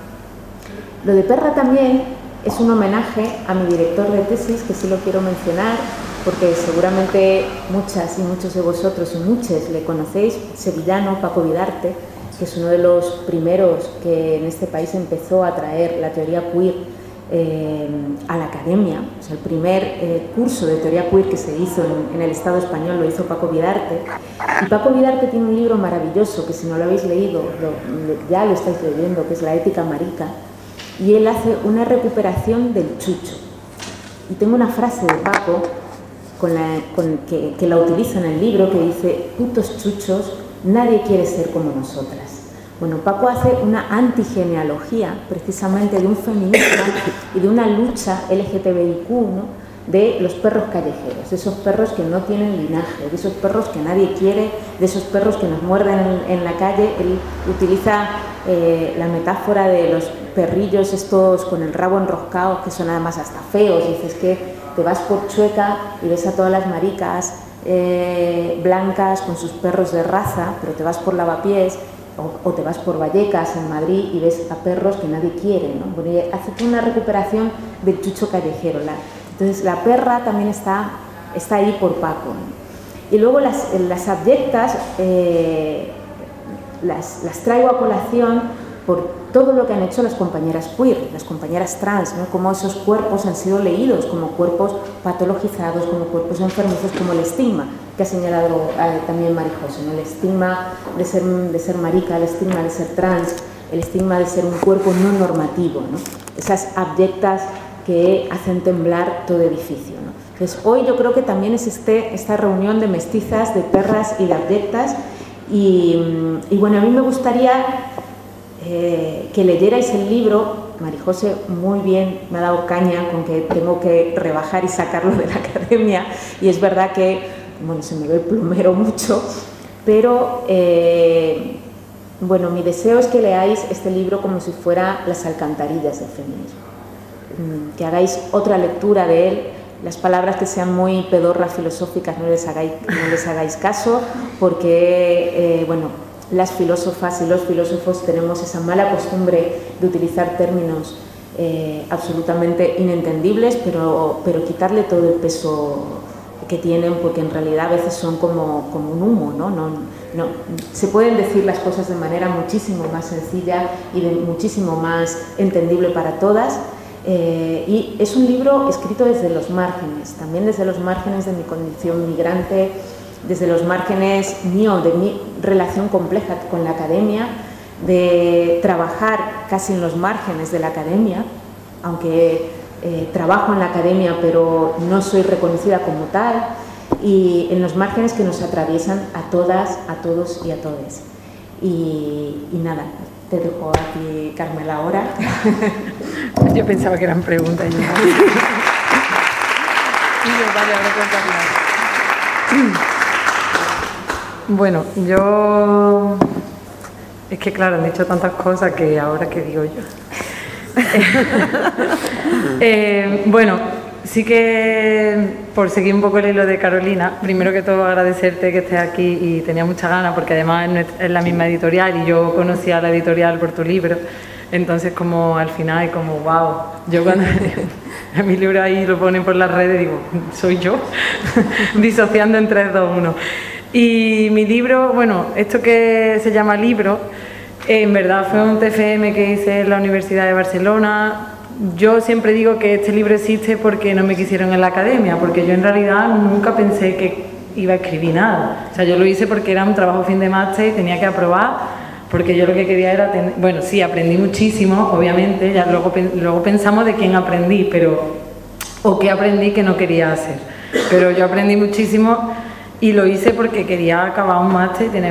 Lo de perra también es un homenaje a mi director de tesis, que sí lo quiero mencionar, porque seguramente muchas y muchos de vosotros y muchos le conocéis, sevillano, Paco Vidarte, que es uno de los primeros que en este país empezó a traer la teoría queer a la academia. O sea, el primer curso de teoría queer que se hizo en el Estado español lo hizo Paco Vidarte. Y Paco Vidarte tiene un libro maravilloso que, si no lo habéis leído, ya lo estáis leyendo, que es La ética marica. Y él hace una recuperación del chucho. Y tengo una frase de Paco que la utilizo en el libro, que dice: putos chuchos, nadie quiere ser como nosotras. Bueno, Paco hace una antigenealogía precisamente de un feminismo y de una lucha LGTBIQ, ¿no? De los perros callejeros, de esos perros que no tienen linaje, de esos perros que nadie quiere, de esos perros que nos muerden en la calle. Él utiliza la metáfora de los perrillos estos con el rabo enroscado, que son además hasta feos. Dices que te vas por Chueca y ves a todas las maricas blancas con sus perros de raza, pero te vas por Lavapiés o te vas por Vallecas en Madrid y ves a perros que nadie quiere, ¿no? Bueno, hace una recuperación del chucho callejero. Entonces la perra también está ahí por Paco, ¿no? Y luego las abyectas las traigo a colación por todo lo que han hecho las compañeras queer, las compañeras trans, ¿no? Cómo esos cuerpos han sido leídos como cuerpos patologizados, como cuerpos enfermizos, como el estigma que ha señalado también Marijose, ¿no? El estigma de ser marica, el estigma de ser trans, el estigma de ser un cuerpo no normativo, ¿no? Esas abyectas que hacen temblar todo edificio, ¿no? Entonces, hoy yo creo que también es esta reunión de mestizas, de perras y de abyectas, y bueno, a mí me gustaría que leyerais el libro. Marijose muy bien me ha dado caña con que tengo que rebajar y sacarlo de la academia, y es verdad que, bueno, se me ve el plumero mucho, pero bueno, mi deseo es que leáis este libro como si fuera las alcantarillas del feminismo, que hagáis otra lectura de él. Las palabras que sean muy pedorras filosóficas no les hagáis caso, porque bueno, las filósofas y los filósofos tenemos esa mala costumbre de utilizar términos absolutamente inentendibles, pero quitarle todo el peso que tienen, porque en realidad a veces son como un humo, ¿no? No, se pueden decir las cosas de manera muchísimo más sencilla y muchísimo más entendible para todas. Y es un libro escrito desde los márgenes, también desde los márgenes de mi condición migrante, desde los márgenes de mi relación compleja con la academia, de trabajar casi en los márgenes de la academia, aunque trabajo en la academia pero no soy reconocida como tal, y en los márgenes que nos atraviesan a todas, a todos y a todes. Y nada, te dejo a ti, Carmela, ahora. Yo pensaba que eran preguntas. Y yo, vale, ahora cuéntame. Bueno, yo... Es que claro, han dicho tantas cosas que ahora qué digo yo. Bueno, sí que por seguir un poco el hilo de Carolina, primero que todo agradecerte que estés aquí y tenía mucha ganas porque además es la misma editorial y yo conocía la editorial por tu libro, entonces como al final como wow, yo cuando a mi libro ahí lo ponen por las redes digo, soy yo, disociando en 3, 2, 1. Y mi libro, bueno, esto que se llama libro, en verdad fue un TFM que hice en la Universidad de Barcelona. Yo siempre digo que este libro existe porque no me quisieron en la academia, porque yo en realidad nunca pensé que iba a escribir nada. O sea, yo lo hice porque era un trabajo fin de máster y tenía que aprobar, porque yo lo que quería era tener... Bueno, sí, aprendí muchísimo, obviamente, ya luego pensamos de quién aprendí, pero... o qué aprendí que no quería hacer. Pero yo aprendí muchísimo y lo hice porque quería acabar un máster y tener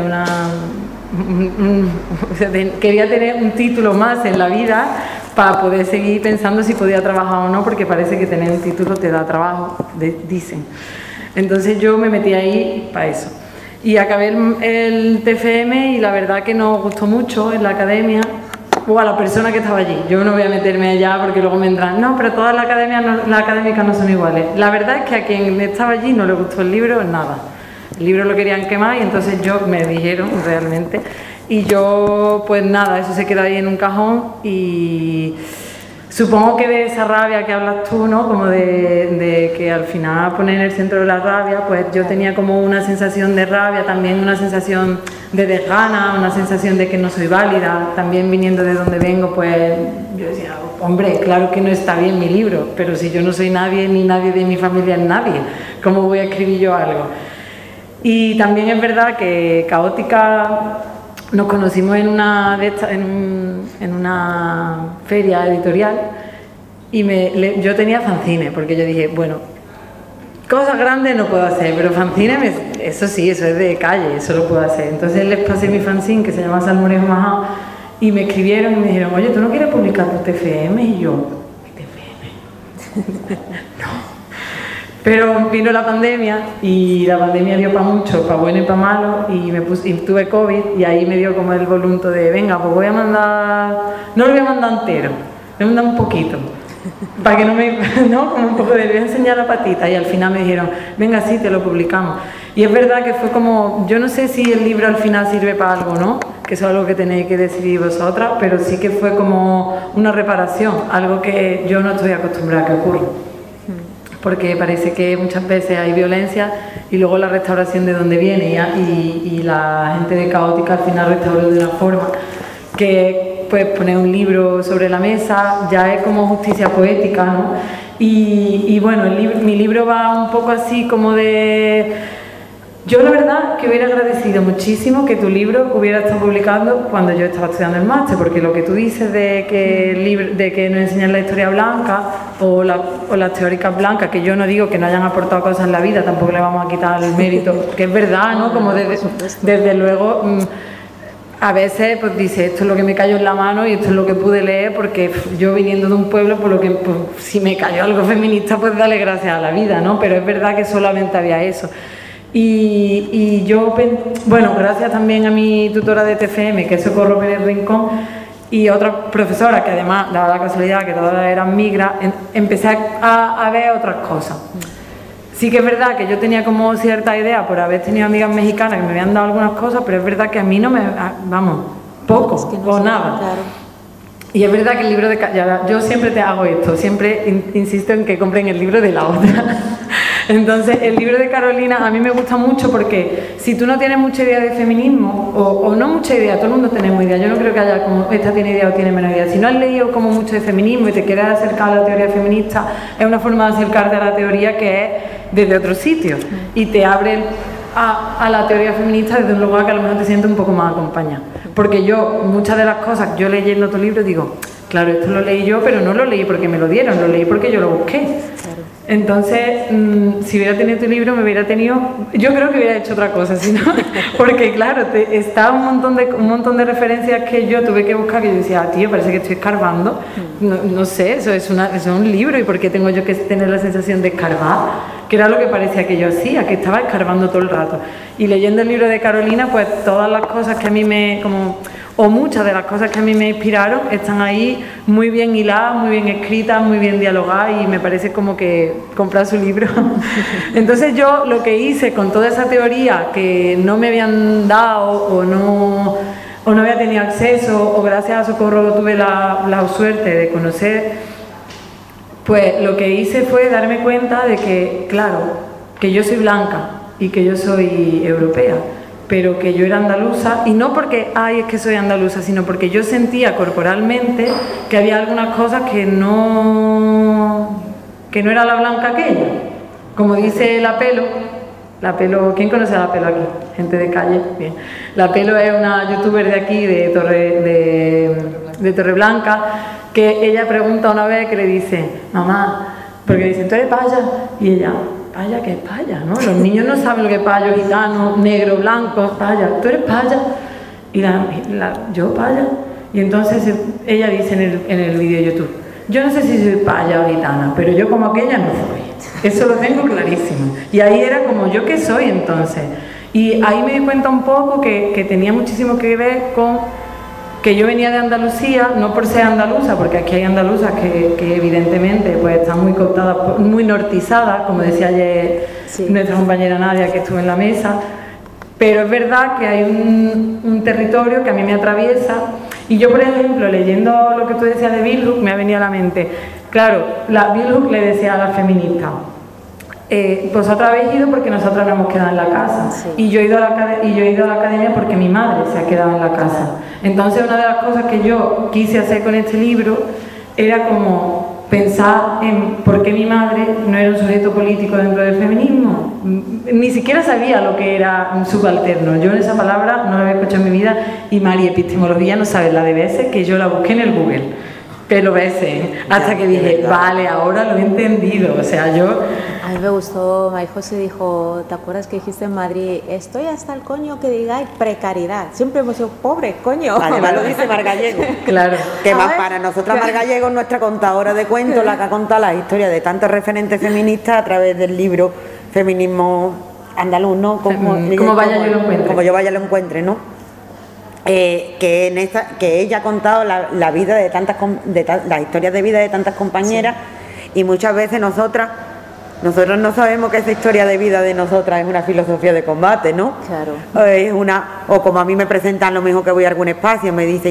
quería tener un título más en la vida para poder seguir pensando si podía trabajar o no, porque parece que tener un título te da trabajo, dicen. Entonces yo me metí ahí para eso. Y acabé el TFM y la verdad que nos gustó mucho en la academia, o a la persona que estaba allí. Yo no voy a meterme allá porque luego me entran, no, pero todas las académicas no son iguales. La verdad es que a quien estaba allí no le gustó el libro, nada. El libro lo querían quemar y entonces me dijeron realmente, y yo pues nada, eso se quedó ahí en un cajón y supongo que de esa rabia que hablas tú, ¿no? Como de que al final poner en el centro de la rabia, pues yo tenía como una sensación de rabia, también una sensación de desgana, una sensación de que no soy válida, también viniendo de donde vengo, pues yo decía, hombre, claro que no está bien mi libro, pero si yo no soy nadie, ni nadie de mi familia es nadie, ¿cómo voy a escribir yo algo? Y también es verdad que Caótica nos conocimos en una feria editorial y yo tenía fanzine, porque yo dije, bueno, cosas grandes no puedo hacer, pero fanzine, eso sí, eso es de calle, eso lo puedo hacer. Entonces les pasé mi fanzine que se llama Salmorejo Majao y me escribieron y me dijeron, oye, ¿tú no quieres publicar tu TFM? Y yo, ¿qué TFM? No. Pero vino la pandemia y la pandemia dio para mucho, para bueno y para malo, y tuve COVID y ahí me dio como el volunto de, venga, pues voy a mandar, no lo voy a mandar entero, le voy a mandar un poquito, para que no, como un poco de, voy a enseñar la patita, y al final me dijeron, venga, sí, te lo publicamos. Y es verdad que fue como, yo no sé si el libro al final sirve para algo, ¿no? Que eso es algo que tenéis que decidir vosotras, pero sí que fue como una reparación, algo que yo no estoy acostumbrada a que ocurra. Porque parece que muchas veces hay violencia y luego la restauración de dónde viene y la gente de Caótica al final restauró de una forma que pues poner un libro sobre la mesa ya es como justicia poética, ¿no? Y bueno, mi libro va un poco así como de... Yo la verdad que hubiera agradecido muchísimo que tu libro hubiera estado publicando cuando yo estaba estudiando el máster, porque lo que tú dices de que nos enseñan la historia blanca o las teóricas blancas, que yo no digo que no hayan aportado cosas en la vida, tampoco le vamos a quitar el mérito, que es verdad, ¿no? Como desde luego, a veces pues dice, esto es lo que me cayó en la mano y esto es lo que pude leer, porque yo viniendo de un pueblo, por lo que pues, si me cayó algo feminista, pues dale gracias a la vida, ¿no? Pero es verdad que solamente había eso. Y yo, bueno, gracias también a mi tutora de TFM, que es Socorro Pérez Rincón, y otra profesora, que además, daba la casualidad que todas eran migras, empecé a ver otras cosas. Sí que es verdad que yo tenía como cierta idea por haber tenido amigas mexicanas que me habían dado algunas cosas, pero es verdad que a mí no me... Vamos, poco es que no o nada. Claro. Y es verdad que el libro de... Yo siempre te hago esto, siempre insisto en que compren el libro de la otra. Entonces, el libro de Carolina a mí me gusta mucho porque si tú no tienes mucha idea de feminismo, o no mucha idea, todo el mundo tenemos idea, yo no creo que haya como esta tiene idea o tiene menos idea, si no has leído como mucho de feminismo y te quieres acercar a la teoría feminista, es una forma de acercarte a la teoría que es desde otro sitio y te abre a la teoría feminista desde un lugar que a lo mejor te sientes un poco más acompañada. Porque yo, muchas de las cosas, yo leyendo tu libro digo, claro, esto lo leí yo, pero no lo leí porque me lo dieron, lo leí porque yo lo busqué. Claro. Entonces, si hubiera tenido tu libro, me hubiera tenido... Yo creo que hubiera hecho otra cosa, si no, porque claro, está un montón de referencias que yo tuve que buscar, que yo decía, tío, parece que estoy escarbando. No sé, eso es un libro, ¿y por qué tengo yo que tener la sensación de escarbar? Que era lo que parecía que yo hacía, que estaba escarbando todo el rato. Y leyendo el libro de Carolina, pues todas las cosas que a mí o muchas de las cosas que a mí me inspiraron están ahí muy bien hiladas, muy bien escritas, muy bien dialogadas y me parece como que comprar su libro. Entonces yo lo que hice con toda esa teoría que no me habían dado o no había tenido acceso o gracias a Socorro tuve la suerte de conocer, pues lo que hice fue darme cuenta de que, claro, que yo soy blanca y que yo soy europea, pero que yo era andaluza, y no porque, es que soy andaluza, sino porque yo sentía corporalmente que había algunas cosas que no era la blanca aquella. Como dice La Pelo, ¿quién conoce a La Pelo aquí? Gente de calle, bien. La Pelo es una youtuber de aquí, de Torreblanca, que ella pregunta una vez que le dice, mamá, porque le dicen, ¿tú eres paya? Y ella, paya, ¿qué es paya? ¿No? Los niños no saben lo que es payo, gitano, negro, blanco, paya. ¿Tú eres paya? Y yo paya. Y entonces ella dice en el vídeo de YouTube, yo no sé si soy paya o gitana, pero yo como aquella no soy. Eso lo tengo clarísimo. Y ahí era como, ¿yo qué soy entonces? Y ahí me di cuenta un poco que tenía muchísimo que ver con que yo venía de Andalucía, no por ser andaluza, porque aquí hay andaluzas que evidentemente pues están muy cooptadas, muy nortizadas, como decía ayer nuestra compañera Nadia que estuvo en la mesa, pero es verdad que hay un territorio que a mí me atraviesa, y yo por ejemplo leyendo lo que tú decías de Bell Hooks me ha venido a la mente, claro, Bell Hooks le decía a las feministas, vosotras habéis ido porque nosotras nos hemos quedado en la casa, y yo he ido a la academia porque mi madre se ha quedado en la casa. Entonces una de las cosas que yo quise hacer con este libro era como pensar en por qué mi madre no era un sujeto político dentro del feminismo. Ni siquiera sabía lo que era un subalterno. Yo esa palabra no la había escuchado en mi vida, y mariepistemología no sabes la de veces que yo la busqué en el Google. Pero veces, hasta que dije, vale, ahora lo he entendido. O sea, yo... A mí me gustó, María José dijo, ¿te acuerdas que dijiste en Madrid? Estoy hasta el coño que digáis precariedad. Siempre hemos sido pobres, coño. Además lo dice Mar Gallego. Claro. Que más para nosotras Mar Gallego es nuestra contadora de cuentos, la que ha contado la historia de tantos referentes feministas a través del libro Feminismo Andaluz, ¿no? Como vaya yo lo encuentre. Como yo vaya lo encuentre, ¿no? Que ella ha contado la vida de las historias de vida de tantas compañeras, y muchas veces nosotros no sabemos que esa historia de vida de nosotras es una filosofía de combate, ¿no? Claro. O como a mí me presentan lo mismo que voy a algún espacio, me dice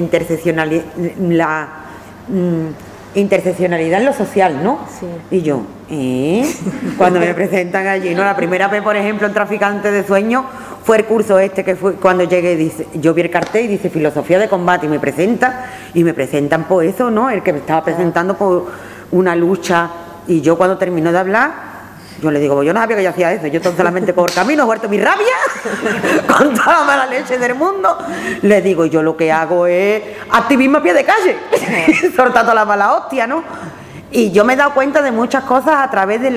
interseccionalidad en lo social, ¿no? Sí. Y yo, cuando me presentan allí, ¿no? La primera vez, por ejemplo, en Traficante de Sueños, fue el curso que fue cuando llegué, dice, yo vi el cartel y dice filosofía de combate, y me presentan por eso, ¿no? El que me estaba presentando por una lucha, y yo cuando terminó de hablar, yo le digo, yo no sabía que yo hacía eso, yo solamente por camino he vuelto mi rabia con toda la mala leche del mundo, le digo, yo lo que hago es activismo a pie de calle, soltando la mala hostia, ¿no? Y yo me he dado cuenta de muchas cosas a través de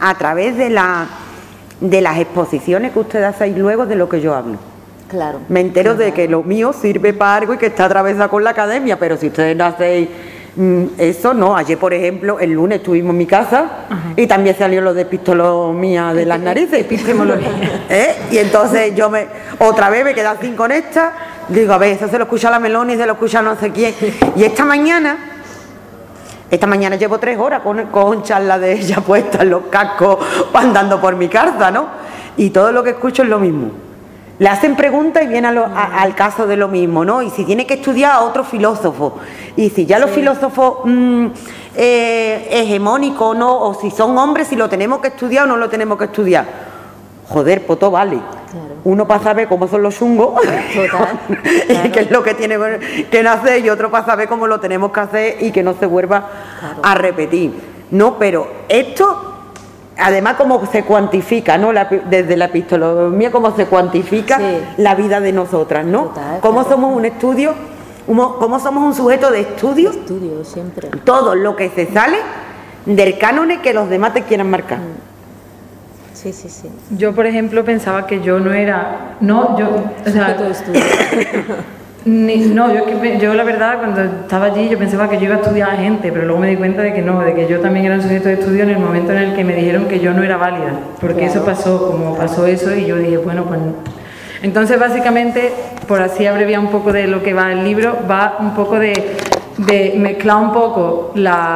las exposiciones que ustedes hacen luego de lo que yo hablo. Claro. Me entero de que lo mío sirve para algo y que está atravesado con la academia, pero si ustedes no hacéis eso, no. Ayer, por ejemplo, el lunes estuvimos en mi casa y también salió lo de epistología de las narices. Epistemología. Y entonces otra vez me quedé así con esta, digo, a ver, eso se lo escucha la Meloni y se lo escucha no sé quién. Y esta mañana llevo 3 horas con charla de ella puesta en los cascos, andando por mi casa, ¿no? Y todo lo que escucho es lo mismo. Le hacen preguntas y viene al caso de lo mismo, ¿no? Y si tiene que estudiar a otro filósofo. Y si ya los filósofos hegemónico o no, o si son hombres, si lo tenemos que estudiar o no lo tenemos que estudiar. Joder, pues todo vale. Claro. Uno para saber cómo son los chungos, Total, claro. que es lo que tiene que nacer, y otro para saber cómo lo tenemos que hacer y que no se vuelva a repetir. No, pero esto... Además, cómo se cuantifica, ¿no? Desde la epistemología, cómo se cuantifica la vida de nosotras, ¿no? Total, cómo somos un estudio, cómo somos un sujeto de estudio. Estudio, siempre. Todo lo que se sale del cánone que los demás te quieran marcar. Sí, sí, sí. Yo, por ejemplo, pensaba que yo no era... No, yo... O sea, Sujeto de estudio. Yo la verdad, cuando estaba allí, yo pensaba que yo iba a estudiar a gente, pero luego me di cuenta de que no, de que yo también era un sujeto de estudio en el momento en el que me dijeron que yo no era válida, porque eso pasó, como pasó eso, y yo dije, bueno, pues... Entonces, básicamente, por así abreviar un poco de lo que va el libro, va un poco de mezclar un poco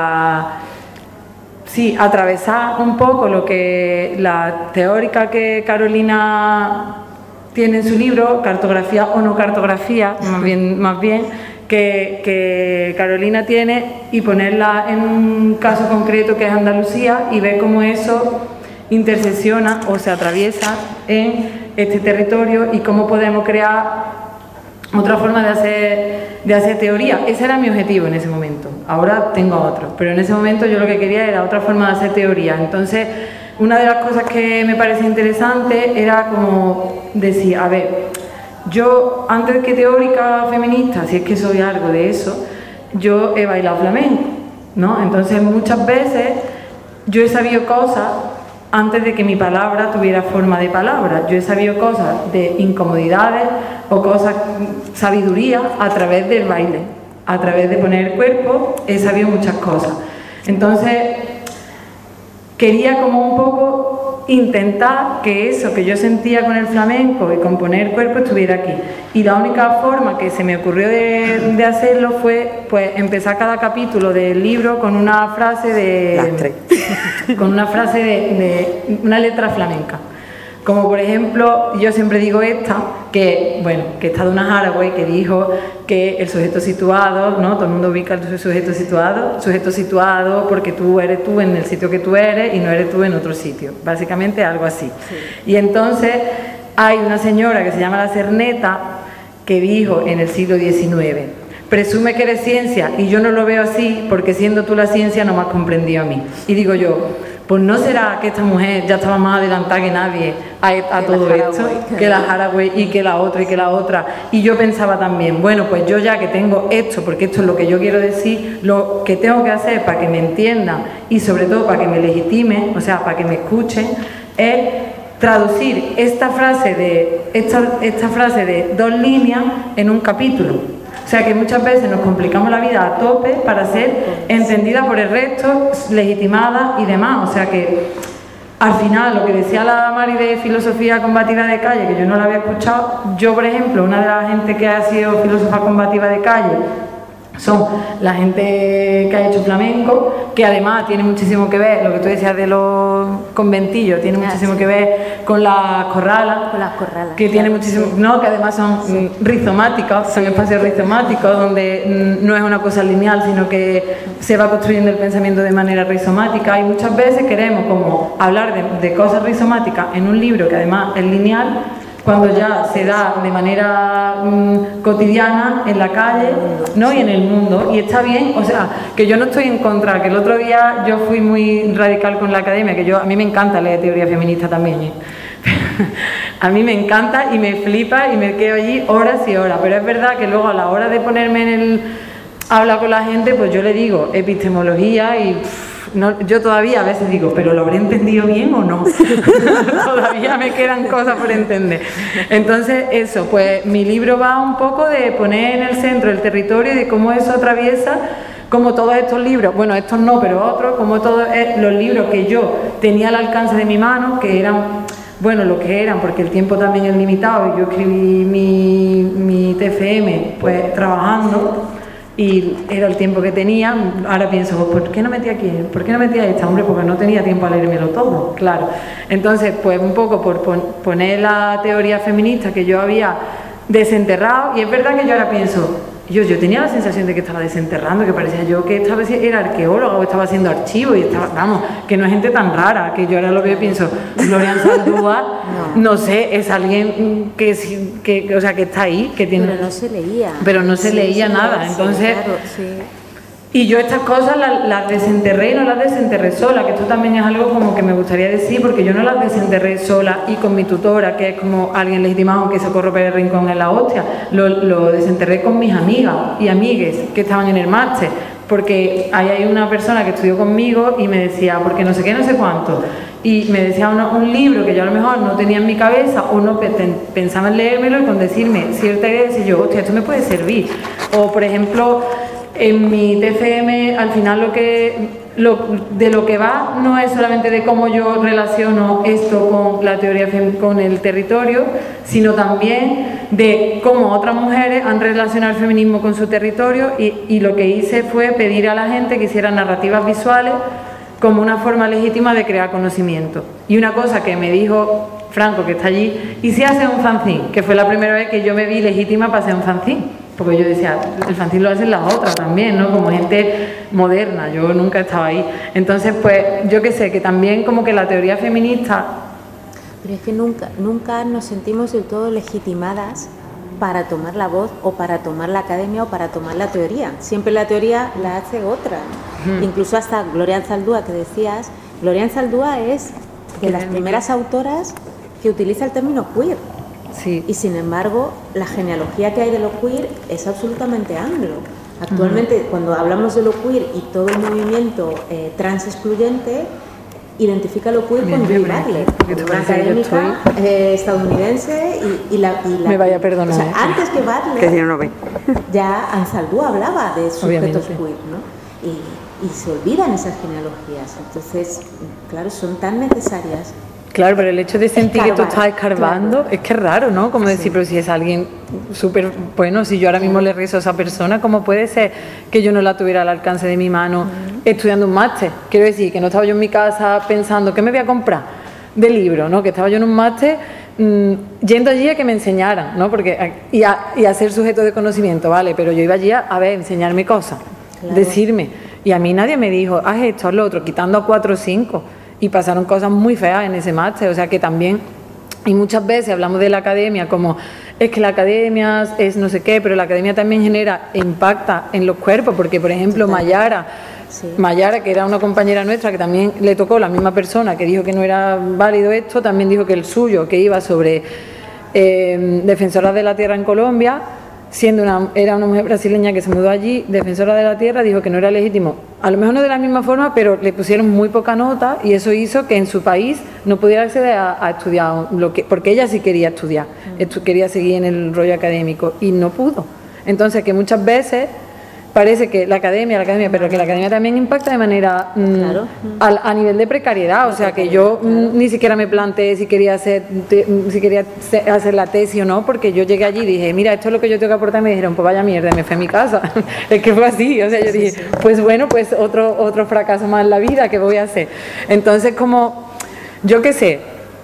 atravesar un poco lo que la teórica que Carolina tiene en su libro, Cartografía o no cartografía, más bien que Carolina tiene, y ponerla en un caso concreto que es Andalucía, y ver cómo eso intersecciona o se atraviesa en este territorio y cómo podemos crear otra forma de hacer teoría. Ese era mi objetivo en ese momento. Ahora tengo otro, pero en ese momento yo lo que quería era otra forma de hacer teoría. Entonces, una de las cosas que me parecía interesante era como decir, a ver, yo antes que teórica feminista, si es que soy algo de eso, yo he bailado flamenco, ¿no? Entonces muchas veces yo he sabido cosas antes de que mi palabra tuviera forma de palabra. Yo he sabido cosas de incomodidades o cosas, sabiduría a través del baile, a través de poner el cuerpo, he sabido muchas cosas. Entonces quería como un poco intentar que eso que yo sentía con el flamenco y con poner el cuerpo estuviera aquí. Y la única forma que se me ocurrió de hacerlo fue pues empezar cada capítulo del libro con una frase de una letra flamenca. Como por ejemplo, yo siempre digo esta, que está de una Haraway, que dijo que el sujeto situado, ¿no? Todo el mundo ubica el sujeto situado porque tú eres tú en el sitio que tú eres y no eres tú en otro sitio. Básicamente algo así. Sí. Y entonces hay una señora que se llama la Cerneta que dijo en el siglo XIX: presume que eres ciencia y yo no lo veo así porque siendo tú la ciencia no me has comprendido a mí. Y digo yo, pues no será que esta mujer ya estaba más adelantada que nadie a todo esto, que la Haraway y que la otra y que la otra. Y yo pensaba también, bueno, pues yo ya que tengo esto, porque esto es lo que yo quiero decir, lo que tengo que hacer para que me entiendan y sobre todo para que me legitimen, o sea, para que me escuchen, es traducir esta frase de 2 líneas en un capítulo. O sea que muchas veces nos complicamos la vida a tope para ser entendida por el resto, legitimada y demás. O sea que al final lo que decía la Mari de filosofía combativa de calle, que yo no la había escuchado, yo por ejemplo, una de las gente que ha sido filósofa combativa de calle son la gente que ha hecho flamenco, que además tiene muchísimo que ver, lo que tú decías de los conventillos, tiene muchísimo que ver con las corralas, que tiene muchísimo, no, que además son rizomáticos, son espacios rizomáticos donde no es una cosa lineal, sino que se va construyendo el pensamiento de manera rizomática, y muchas veces queremos como hablar de cosas rizomáticas en un libro que además es lineal, cuando ya se da de manera cotidiana en la calle, ¿no? Y en el mundo, y está bien, o sea, que yo no estoy en contra, que el otro día yo fui muy radical con la academia, que a mí me encanta leer teoría feminista también, ¿eh? A mí me encanta y me flipa y me quedo allí horas y horas, pero es verdad que luego a la hora de ponerme a hablar con la gente, pues yo le digo epistemología y... No, yo todavía a veces digo, ¿pero lo habré entendido bien o no? Todavía me quedan cosas por entender. Entonces, eso, pues mi libro va un poco de poner en el centro el territorio y de cómo eso atraviesa, como todos estos libros, bueno, estos no, pero otros, como todos los libros que yo tenía al alcance de mi mano, que eran, bueno, lo que eran, porque el tiempo también es limitado, y yo escribí mi TFM, pues trabajando, y era el tiempo que tenía. Ahora pienso, ¿por qué no metí aquí? ¿Por qué no metí a esta? Hombre, porque no tenía tiempo a leérmelo todo, claro. Entonces, pues un poco por poner la teoría feminista que yo había desenterrado, y es verdad que yo ahora pienso, Y yo tenía la sensación de que estaba desenterrando, que parecía yo que era arqueóloga o estaba haciendo archivo y estaba, vamos, que no es gente tan rara, que yo ahora lo veo y pienso, Glorian Saldúa, no sé, es alguien que está ahí, que tiene... Pero no se leía. Pero no se leía nada, entonces... Claro, sí. Y yo estas cosas las desenterré y no las desenterré sola, que esto también es algo como que me gustaría decir, porque yo no las desenterré sola y con mi tutora, que es como alguien legitimado que Socorro Pérez Rincón en la hostia, lo desenterré con mis amigas y amigues que estaban en el máster, porque ahí hay una persona que estudió conmigo y me decía, porque no sé qué, no sé cuánto, y me decía un libro que yo a lo mejor no tenía en mi cabeza o no pensaba en leérmelo y con decirme cierta idea, y yo, hostia, esto me puede servir. O por ejemplo... En mi TFM, al final de lo que va no es solamente de cómo yo relaciono esto con la teoría, con el territorio, sino también de cómo otras mujeres han relacionado el feminismo con su territorio y lo que hice fue pedir a la gente que hiciera narrativas visuales como una forma legítima de crear conocimiento. Y una cosa que me dijo Franco, que está allí, ¿y si hace un fanzine? Que fue la primera vez que yo me vi legítima para hacer un fanzine. Porque yo decía, el fanzine lo hacen las otras también, ¿no? Como gente moderna, yo nunca estaba ahí. Entonces, pues, yo qué sé, que también como que la teoría feminista... Pero es que nunca nos sentimos del todo legitimadas para tomar la voz o para tomar la academia o para tomar la teoría. Siempre la teoría la hace otra. Incluso hasta Glorian Saldúa, que decías, Glorian Saldúa es de las primeras autoras que utiliza el término queer. Sí. Y sin embargo, la genealogía que hay de lo queer es absolutamente anglo. Actualmente, cuando hablamos de lo queer y todo el movimiento trans excluyente, identifica lo queer con Joy Bartlett, una académica estadounidense y la me vaya a perdonar. O sea, antes que Bartlett, que si no, no ve. ya Ansaldúa hablaba de sujetos queer, ¿no? Y se olvidan esas genealogías. Entonces, claro, son tan necesarias. Claro, pero el hecho de sentir que tú estás escarbando, claro. Es que es raro, ¿no? Como decir, pero si es alguien súper bueno, si yo ahora mismo le rezo a esa persona, ¿cómo puede ser que yo no la tuviera al alcance de mi mano estudiando un máster? Quiero decir, que no estaba yo en mi casa pensando, ¿qué me voy a comprar de libro? ¿No? Que estaba yo en un máster yendo allí a que me enseñaran, ¿no? Porque, y a ser sujeto de conocimiento, ¿vale? Pero yo iba allí a ver, enseñarme cosas, decirme. Y a mí nadie me dijo, haz esto, haz lo otro, quitando a 4 o 5. Y pasaron cosas muy feas en ese máster, o sea que también, y muchas veces hablamos de la academia como, es que la academia es no sé qué, pero la academia también impacta en los cuerpos, porque por ejemplo Mayara, que era una compañera nuestra, que también le tocó la misma persona, que dijo que no era válido esto, también dijo que el suyo, que iba sobre defensoras de la tierra en Colombia, era una mujer brasileña que se mudó allí, defensora de la tierra, dijo que no era legítimo, a lo mejor no de la misma forma, pero le pusieron muy poca nota y eso hizo que en su país no pudiera acceder a estudiar, porque ella sí quería estudiar, quería seguir en el rollo académico y no pudo. Entonces que muchas veces parece que la academia, pero que la academia también impacta de manera a nivel de precariedad, o sea que yo ni siquiera me planteé si quería hacer la tesis o no, porque yo llegué allí y dije, mira, esto es lo que yo tengo que aportar, y me dijeron, pues vaya mierda, me fui a mi casa. Es que fue así, o sea, yo dije, pues bueno, pues otro fracaso más en la vida, ¿qué voy a hacer? Entonces como, yo qué sé,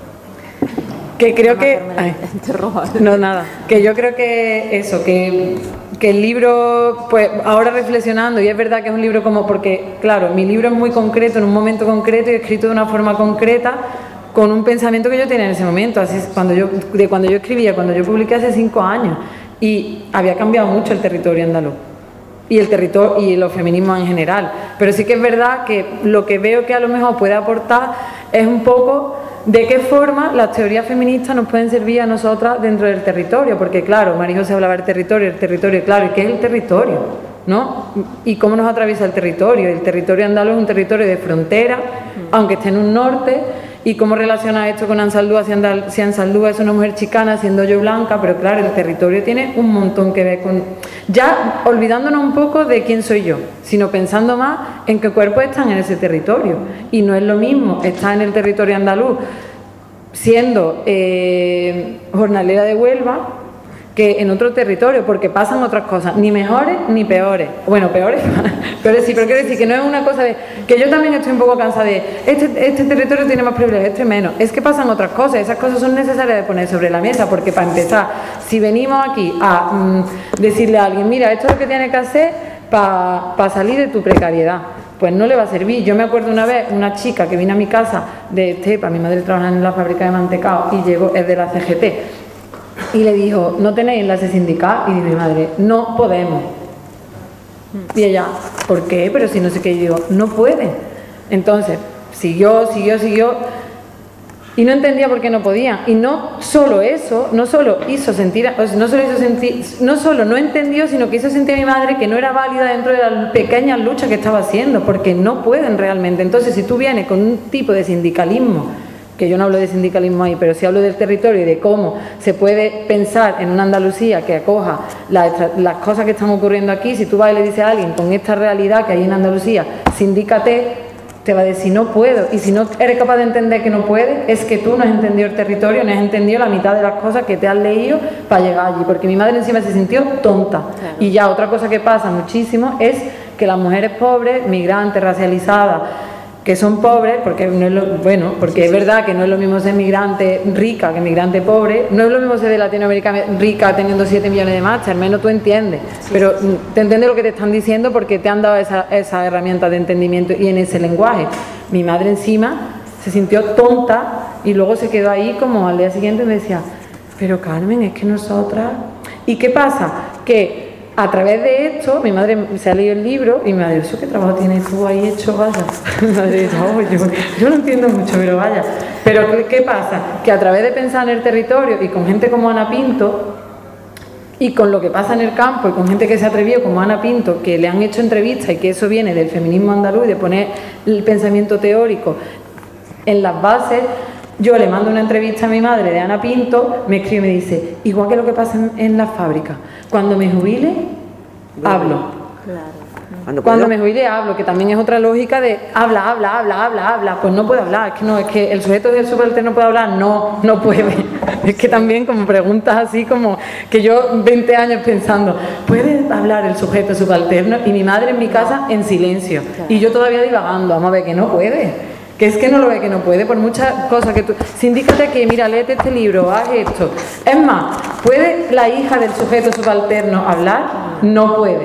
que creo que... No, nada, que yo creo que eso, que el libro, pues ahora reflexionando, y es verdad que es un libro como, porque claro, mi libro es muy concreto, en un momento concreto y escrito de una forma concreta, con un pensamiento que yo tenía en ese momento, así cuando yo escribía, cuando yo publiqué hace 5 años, y había cambiado mucho el territorio andaluz, y el territorio y los feminismos en general, pero sí que es verdad que lo que veo que a lo mejor puede aportar es un poco de qué forma las teorías feministas nos pueden servir a nosotras dentro del territorio, porque claro, María José hablaba del territorio, claro, ¿y qué es el territorio? ¿No? ¿Y cómo nos atraviesa el territorio? El territorio andaluz es un territorio de frontera, aunque esté en un norte, y cómo relaciona esto con Ansaldúa, si Ansaldúa es una mujer chicana siendo yo blanca, pero claro, el territorio tiene un montón que ver con... Ya olvidándonos un poco de quién soy yo, sino pensando más en qué cuerpos están en ese territorio. Y no es lo mismo estar en el territorio andaluz siendo jornalera de Huelva que en otro territorio, porque pasan otras cosas, ni mejores ni peores. Bueno, peores, peores sí, pero quiero decir que no es una cosa de... Que yo también estoy un poco cansada de... Este territorio tiene más privilegios, este menos. Es que pasan otras cosas, esas cosas son necesarias de poner sobre la mesa, porque para empezar, si venimos aquí a decirle a alguien, mira, esto es lo que tiene que hacer para salir de tu precariedad, pues no le va a servir. Yo me acuerdo una vez, una chica que vino a mi casa de Estepa, mi madre trabaja en la fábrica de mantecado y llegó, es de la CGT, y le dijo, ¿no tenéis enlace sindical? Y dice mi madre, no podemos. Y ella, ¿por qué? Pero si no sé qué. Y digo, no puede. Entonces, siguió, y no entendía por qué no podía. Y no solo eso, no solo no entendió, sino que hizo sentir a mi madre que no era válida dentro de las pequeñas luchas que estaba haciendo, porque no pueden realmente. Entonces, si tú vienes con un tipo de sindicalismo, que yo no hablo de sindicalismo ahí, pero sí hablo del territorio y de cómo se puede pensar en una Andalucía que acoja las cosas que están ocurriendo aquí. Si tú vas y le dices a alguien con esta realidad que hay en Andalucía, sindícate, te va a decir no puedo. Y si no eres capaz de entender que no puedes, es que tú no has entendido el territorio, no has entendido la mitad de las cosas que te has leído para llegar allí, porque mi madre encima se sintió tonta. Claro. Y ya otra cosa que pasa muchísimo es que las mujeres pobres, migrantes, racializadas, que son pobres, porque no es porque es verdad que no es lo mismo ser migrante rica que migrante pobre, no es lo mismo ser de Latinoamérica rica teniendo 7 millones de máster, al menos tú entiendes, pero te entiendes lo que te están diciendo porque te han dado esa herramienta de entendimiento y en ese lenguaje. Mi madre encima se sintió tonta y luego se quedó ahí como al día siguiente me decía, pero Carmen, es que nosotras... ¿Y qué pasa? Que a través de esto, mi madre se ha leído el libro y me ha dicho, ¿qué trabajo tienes tú ahí hecho? Vaya. Mi madre dice, yo no entiendo mucho, pero vaya. Pero ¿qué pasa? Que a través de pensar en el territorio y con gente como Ana Pinto y con lo que pasa en el campo y con gente que se atrevió como Ana Pinto, que le han hecho entrevistas y que eso viene del feminismo andaluz y de poner el pensamiento teórico en las bases. Yo le mando una entrevista a mi madre de Ana Pinto, me escribe y me dice, igual que lo que pasa en la fábrica, cuando me jubile, hablo. Claro. Cuando me jubile, hablo, que también es otra lógica de habla. Pues no puede hablar, es que el sujeto del subalterno no puede hablar, no puede. Es que también como preguntas así como que yo 20 años pensando, ¿puede hablar el sujeto subalterno? Y mi madre en mi casa en silencio. Claro. Y yo todavía divagando, vamos a ver que no puede. Que es que no lo ve que no puede, por muchas cosas que tú... Sindícate que, mira, léete este libro, haz esto. Es más, ¿puede la hija del sujeto subalterno hablar? No puede.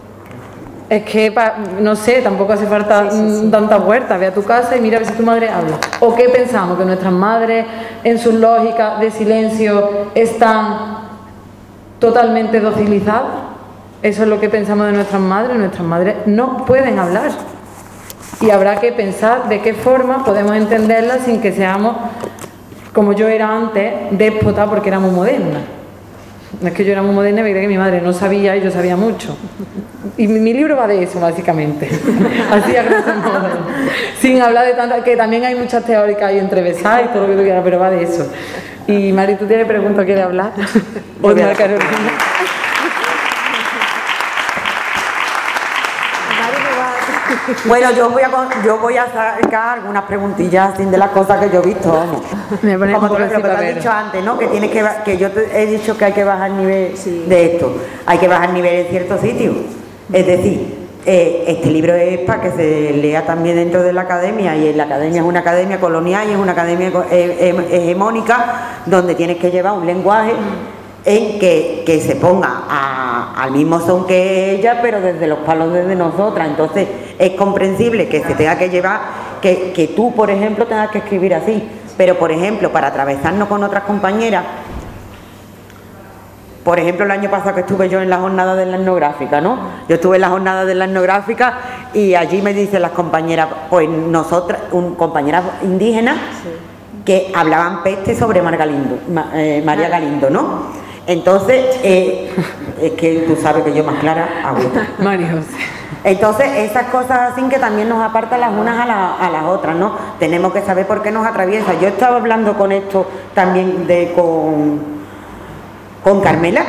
Es que, no sé, tampoco hace falta tantas vueltas. Ve a tu casa y mira a ver si tu madre habla. ¿O qué pensamos? ¿Que nuestras madres, en sus lógicas de silencio, están totalmente docilizadas? Eso es lo que pensamos de nuestras madres. Nuestras madres no pueden hablar. Y habrá que pensar de qué forma podemos entenderla sin que seamos, como yo era antes, déspota porque era muy moderna. No es que yo era muy moderna y me creía que mi madre no sabía y yo sabía mucho. Y mi libro va de eso, básicamente. Así a grosso modo. Sin hablar de tantas, que también hay muchas teóricas ahí entrevesadas y todo lo que tú quieras, pero va de eso. Y Mari, ¿tú tienes preguntas? ¿Quieres hablar? ¿O de Carolina? Bueno, yo voy a sacar algunas preguntillas de las cosas que yo he visto, vamos. Como lo que te has dicho antes, ¿no? Que yo te he dicho que hay que bajar el nivel de esto. Hay que bajar el nivel en ciertos sitios. Es decir, este libro es para que se lea también dentro de la academia, y en la academia es una academia colonial y es una academia hegemónica donde tienes que llevar un lenguaje en que se ponga al mismo son que ella, pero desde los palos desde nosotras. Entonces es comprensible que se tenga que llevar, que tú, por ejemplo, tengas que escribir así, pero por ejemplo, para atravesarnos con otras compañeras, por ejemplo, el año pasado que estuve yo en la jornada de la etnográfica, ¿no? Yo estuve en la jornada de la etnográfica y allí me dicen las compañeras, pues nosotras, compañeras indígenas, que hablaban peste sobre María Galindo, ¿no? Entonces, es que tú sabes que yo más clara hago. María José. Entonces, esas cosas así que también nos apartan las unas a las otras, ¿no? Tenemos que saber por qué nos atraviesa. Yo estaba hablando con esto también con Carmela,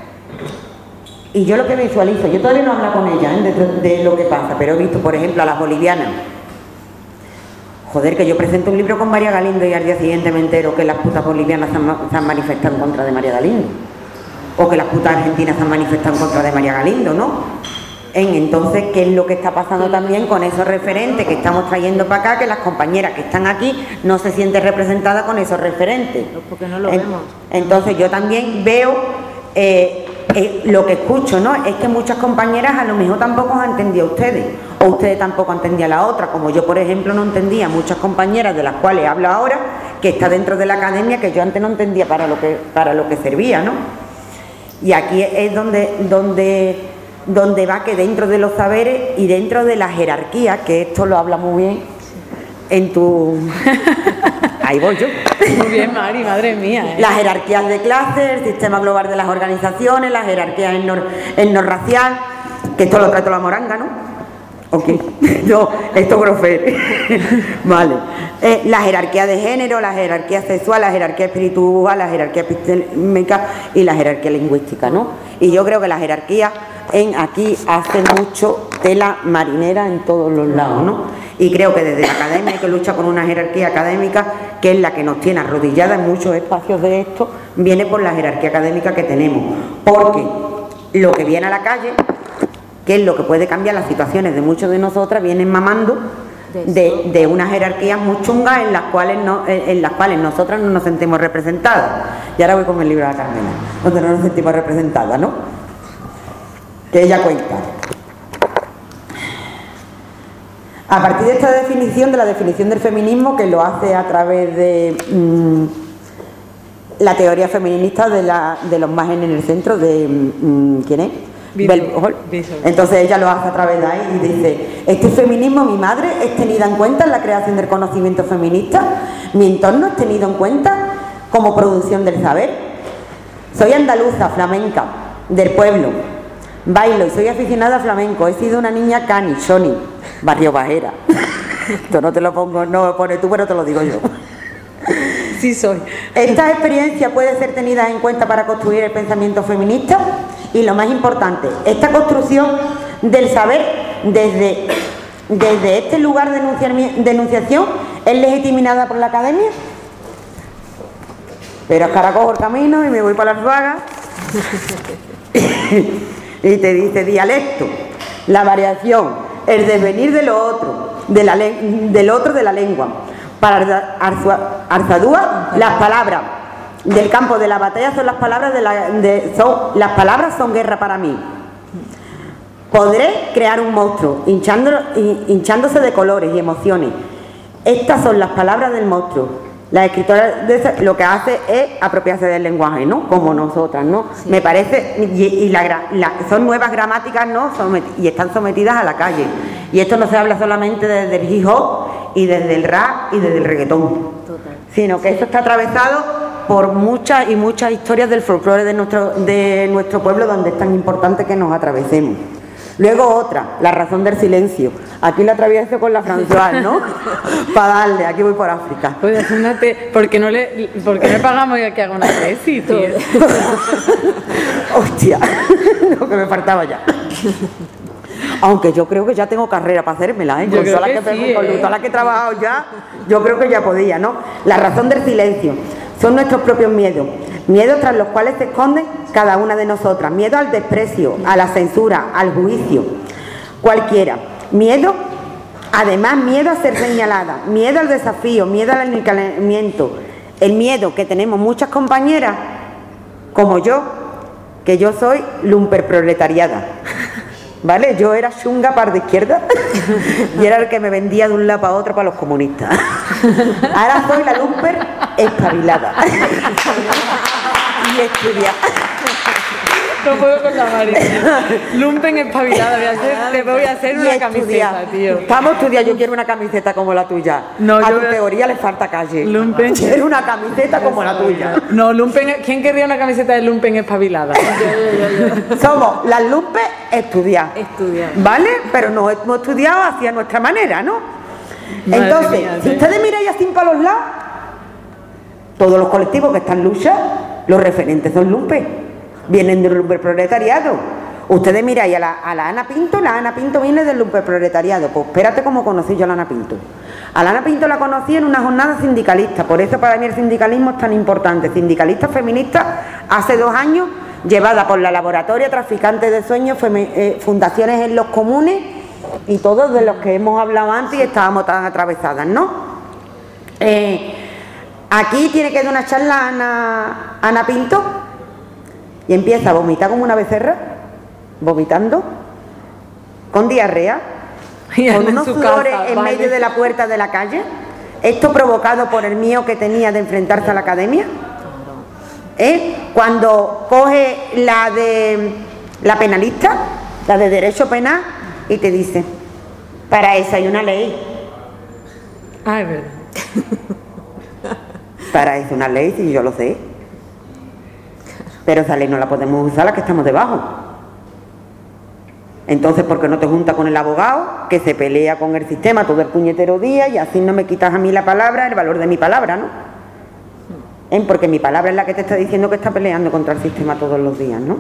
y yo lo que visualizo, yo todavía no hablo con ella de lo que pasa, pero he visto, por ejemplo, a las bolivianas. Joder, que yo presento un libro con María Galindo y al día siguiente me entero que las putas bolivianas se han manifestado en contra de María Galindo. o que las putas argentinas se han manifestado en contra de María Galindo, ¿no? Entonces, ¿qué es lo que está pasando también con esos referentes que estamos trayendo para acá? Que las compañeras que están aquí no se sienten representadas con esos referentes. Porque no lo vemos. Entonces, yo también veo lo que escucho, ¿no? Es que muchas compañeras a lo mejor tampoco han entendido a ustedes, o ustedes tampoco entendían a la otra, como yo, por ejemplo, no entendía a muchas compañeras de las cuales hablo ahora, que está dentro de la academia, que yo antes no entendía para lo que servía, ¿no? Y aquí es donde va que dentro de los saberes y dentro de la jerarquía, que esto lo habla muy bien en tu... Ahí voy yo. Muy bien, Mari, madre mía. Las jerarquías de clase, el sistema global de las organizaciones, las jerarquías en no racial, que esto lo trato la moranga, ¿no? Ok, no, esto es grofer. Vale. La jerarquía de género, la jerarquía sexual, la jerarquía espiritual, la jerarquía epistémica y la jerarquía lingüística, ¿no? Y yo creo que la jerarquía aquí hace mucho tela marinera en todos los lados, ¿no? Y creo que desde la academia hay que luchar con una jerarquía académica que es la que nos tiene arrodilladas en muchos espacios de esto, viene por la jerarquía académica que tenemos. Porque lo que viene a la calle, que es lo que puede cambiar las situaciones de muchos de nosotras, vienen mamando de unas jerarquías muy chungas en las cuales nosotras no nos sentimos representadas. Y ahora voy con el libro de la Carmela, donde no nos sentimos representadas, ¿no? Que ella cuenta. A partir de esta definición, de la definición del feminismo, que lo hace a través de la teoría feminista de los más en el centro de... ¿quién es? Entonces ella lo hace a través de ahí y dice: este feminismo, mi madre, es tenida en cuenta en la creación del conocimiento feminista, mi entorno es tenido en cuenta como producción del saber. Soy andaluza, flamenca, del pueblo, bailo y soy aficionada a flamenco, he sido una niña cani, Shoni, barrio Bajera. Esto no te lo pongo, no lo pones tú, pero te lo digo yo. Sí soy. Esta experiencia puede ser tenida en cuenta para construir el pensamiento feminista y, lo más importante, esta construcción del saber desde este lugar de enunciación es legitimada por la academia. Pero es que ahora cojo el camino y me voy para las vagas y te dice dialecto, la variación, el devenir de lo otro, del otro de la lengua. Para Arzadúa, las palabras del campo de la batalla son las palabras las palabras son guerra para mí. Podré crear un monstruo hinchándose de colores y emociones. Estas son las palabras del monstruo. La escritora lo que hace es apropiarse del lenguaje, ¿no? Como nosotras, ¿no? Sí. Me parece, son nuevas gramáticas, ¿no? Y están sometidas a la calle. Y esto no se habla solamente desde el hip hop y desde el rap y desde el reggaetón. Total. Sino que esto está atravesado por muchas y muchas historias del folclore de nuestro pueblo, donde es tan importante que nos atravesemos. Luego otra, la razón del silencio. Aquí la atravieso con la Françoise, ¿no? Para darle, aquí voy por África. Pues ¿por qué no le pagamos y que haga una tesis, tío? Hostia, lo que me faltaba ya. Aunque yo creo que ya tengo carrera para hacérmela, ¿eh? Con todas las que he trabajado ya, yo creo que ya podía, ¿no? La razón del silencio. Son nuestros propios miedos. Miedos tras los cuales se esconden cada una de nosotras. Miedo al desprecio, a la censura, al juicio. Cualquiera. Miedo, además miedo a ser señalada, miedo al desafío, miedo al aniquilamiento. El miedo que tenemos muchas compañeras, como yo, que yo soy lumperproletariada. ¿Vale? Yo era chunga par de izquierda y era el que me vendía de un lado para otro para los comunistas. Ahora soy la lumper espabilada. Y estudiar. No puedo con la Mari. Lumpen espabilada. Te voy a hacer una camiseta, tío. Vamos a estudiar. Yo quiero una camiseta como la tuya. No, a tu teoría le falta calle. Lumpen. Quiero una camiseta como la tuya. No, lumpen. ¿Quién querría una camiseta de lumpen espabilada? Somos las lumpen estudiar. ¿Vale? Pero no hemos estudiado hacia nuestra manera, ¿no? Madre Entonces, mía, si ustedes miráis así para los lados, todos los colectivos que están en lucha, los referentes son lumpen. Vienen del lumperproletariado. Ustedes miráis a la Ana Pinto, la Ana Pinto viene del lumperproletariado. Pues espérate cómo conocí yo a la Ana Pinto. A la Ana Pinto la conocí en una jornada sindicalista, por eso para mí el sindicalismo es tan importante. Sindicalistas feministas hace 2 años llevada por la laboratoria, Traficantes de Sueños, Fundaciones en los Comunes y todos de los que hemos hablado antes y estábamos tan atravesadas, ¿no? Aquí tiene que dar una charla Ana Pinto y empieza a vomitar como una becerra, vomitando, con diarrea, con unos sudores en medio de la puerta de la calle. Esto provocado por el miedo que tenía de enfrentarse a la academia. Cuando coge la penalista, la de derecho penal, y te dice, para eso hay una ley. Ah, es verdad. Para eso una ley, si yo lo sé. Pero esa ley no la podemos usar las que estamos debajo. Entonces, ¿por qué no te juntas con el abogado que se pelea con el sistema todo el puñetero día y así no me quitas a mí la palabra, el valor de mi palabra, ¿no? Porque mi palabra es la que te está diciendo que está peleando contra el sistema todos los días, ¿no?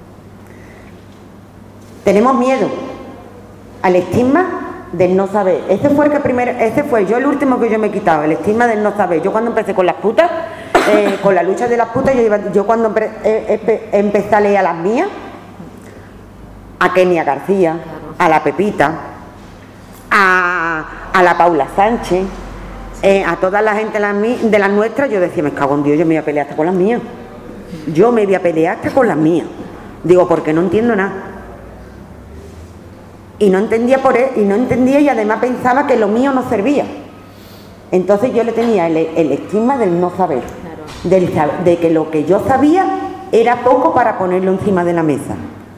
Tenemos miedo al estigma del no saber. Ese fue yo el último que yo me he quitado, el estigma del no saber. Yo cuando empecé con las putas, con la lucha de las putas, yo cuando empecé a leer a las mías, a Kenia García, a la Pepita, a la Paula Sánchez, a toda la gente de las nuestras, yo decía, me cago en Dios, yo me voy a pelear hasta con las mías. Yo me voy a pelear hasta con las mías. Digo, porque no entiendo nada. Y no entendía y además pensaba que lo mío no servía. Entonces yo le tenía el estigma del no saber, de que lo que yo sabía era poco para ponerlo encima de la mesa.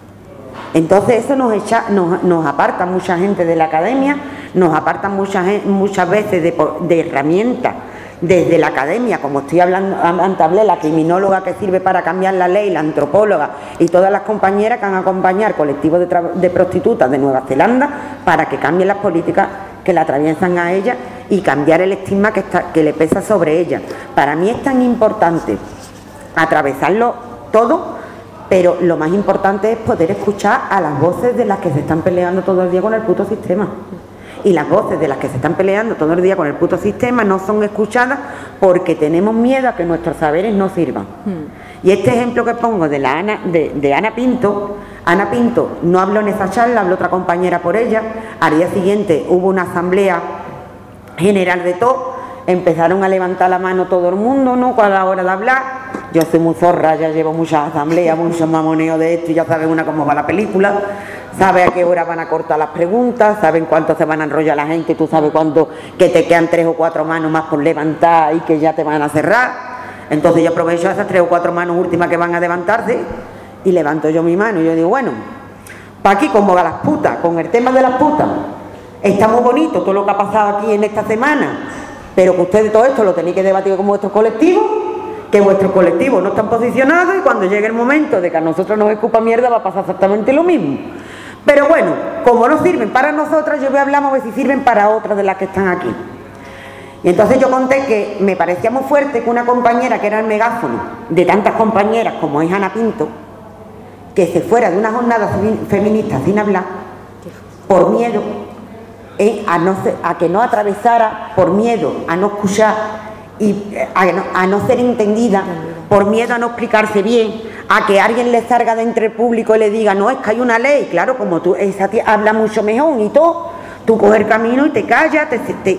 Entonces eso nos aparta mucha gente de la academia, nos aparta muchas veces de herramientas desde la academia, como estoy hablando, antes hablé, la criminóloga que sirve para cambiar la ley, la antropóloga y todas las compañeras que han acompañado al colectivo de prostitutas de Nueva Zelanda para que cambien las políticas que la atraviesan a ella y cambiar el estigma que le pesa sobre ella. Para mí es tan importante atravesarlo todo, pero lo más importante es poder escuchar a las voces de las que se están peleando todo el día con el puto sistema. Y las voces de las que se están peleando todo el día con el puto sistema no son escuchadas porque tenemos miedo a que nuestros saberes no sirvan. Y este ejemplo que pongo de Ana Pinto no habló en esa charla, habló otra compañera por ella. Al día siguiente hubo una asamblea general de todo, empezaron a levantar la mano todo el mundo, ¿no? A la hora de hablar. Yo soy muy zorra, ya llevo muchas asambleas, muchos mamoneos de esto y ya saben una cómo va la película. Sabe a qué hora van a cortar las preguntas, saben cuánto se van a enrollar la gente, tú sabes cuánto, que te quedan 3 o 4 manos más por levantar y que ya te van a cerrar. Entonces yo aprovecho esas 3 o 4 manos últimas que van a levantarse y levanto yo mi mano y yo digo, bueno, para aquí como va las putas, con el tema de las putas, está muy bonito todo lo que ha pasado aquí en esta semana, pero que ustedes todo esto lo tenéis que debatir con vuestros colectivos, que vuestros colectivos no están posicionados y cuando llegue el momento de que a nosotros nos escupa mierda va a pasar exactamente lo mismo. Pero bueno, como no sirven para nosotras, yo voy a hablar a ver si sirven para otras de las que están aquí. Y entonces yo conté que me parecía muy fuerte que una compañera que era el megáfono de tantas compañeras como es Ana Pinto, que se fuera de una jornada feminista sin hablar, por miedo a que no atravesara, por miedo a no escuchar y a no ser entendida, por miedo a no explicarse bien, a que alguien le salga de entre el público y le diga, no, es que hay una ley, claro, como tú, esa tía habla mucho mejor y todo, tú coges el camino y te callas,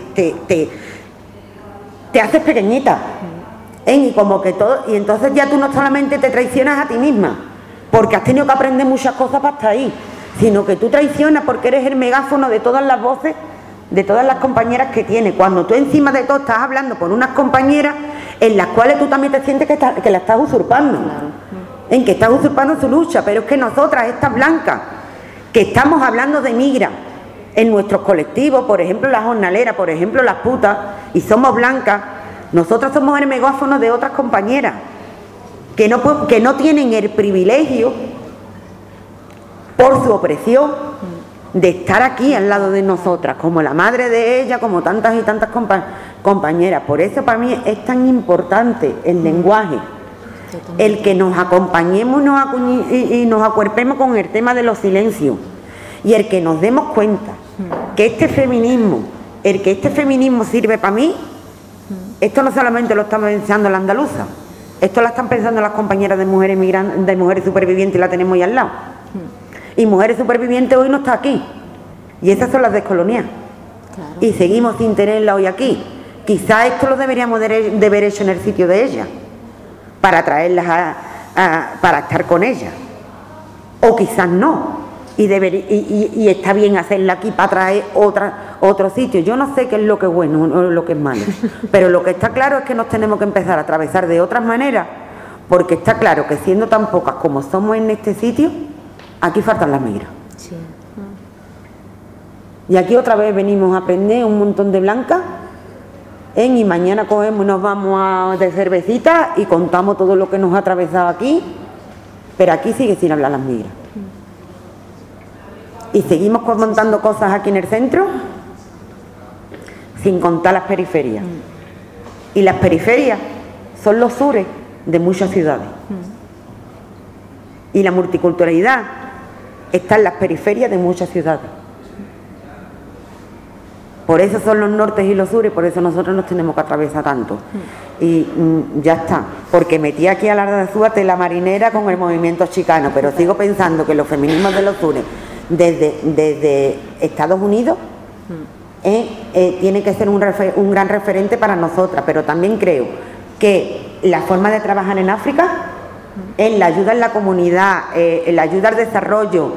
te haces pequeñita, y como que todo, y entonces ya tú no solamente te traicionas a ti misma, porque has tenido que aprender muchas cosas para estar ahí, sino que tú traicionas porque eres el megáfono de todas las voces, de todas las compañeras que tienes, cuando tú encima de todo estás hablando por unas compañeras en las cuales tú también te sientes que la estás usurpando, en que estás usurpando su lucha, pero es que nosotras, estas blancas, que estamos hablando de migra en nuestros colectivos, por ejemplo las jornaleras, por ejemplo las putas, y somos blancas, nosotras somos el megáfono de otras compañeras que no tienen el privilegio por su opresión de estar aquí al lado de nosotras, como la madre de ella, como tantas y tantas compañeras. Por eso para mí es tan importante el lenguaje, el que nos acompañemos y nos acuerpemos con el tema de los silencios y el que nos demos cuenta que este feminismo sirve para mí. Esto no solamente lo estamos pensando la andaluza, Esto la están pensando las compañeras de mujeres migrantes, de mujeres supervivientes, y la tenemos ahí al lado. Y mujeres supervivientes hoy no está aquí. Y esas son las descoloniales. Claro. Y seguimos sin tenerla hoy aquí. Quizás esto lo deberíamos de haber hecho en el sitio de ellas, para traerlas para estar con ellas. O quizás no. Y está bien hacerla aquí para traer otro sitio. Yo no sé qué es lo que es bueno o lo que es malo. Pero lo que está claro es que nos tenemos que empezar a atravesar de otras maneras, porque está claro que siendo tan pocas como somos en este sitio, aquí faltan las migras. Sí. Y aquí otra vez venimos a aprender un montón de blancas, y mañana cogemos y nos vamos de cervecita y contamos todo lo que nos ha atravesado aquí, pero aquí sigue sin hablar las migras. Y seguimos montando cosas aquí en el centro sin contar las periferias. Y las periferias son los sures de muchas ciudades. Y la multiculturalidad está en las periferias de muchas ciudades. Por eso son los nortes y los sures, por eso nosotros nos tenemos que atravesar tanto. Y ya está, porque metí aquí a la Ardazúa tela marinera con el movimiento chicano, pero sigo pensando que los feminismos de los sures desde Estados Unidos tiene que ser un gran referente para nosotras, pero también creo que la forma de trabajar en África, en la ayuda en la comunidad, la ayuda al desarrollo,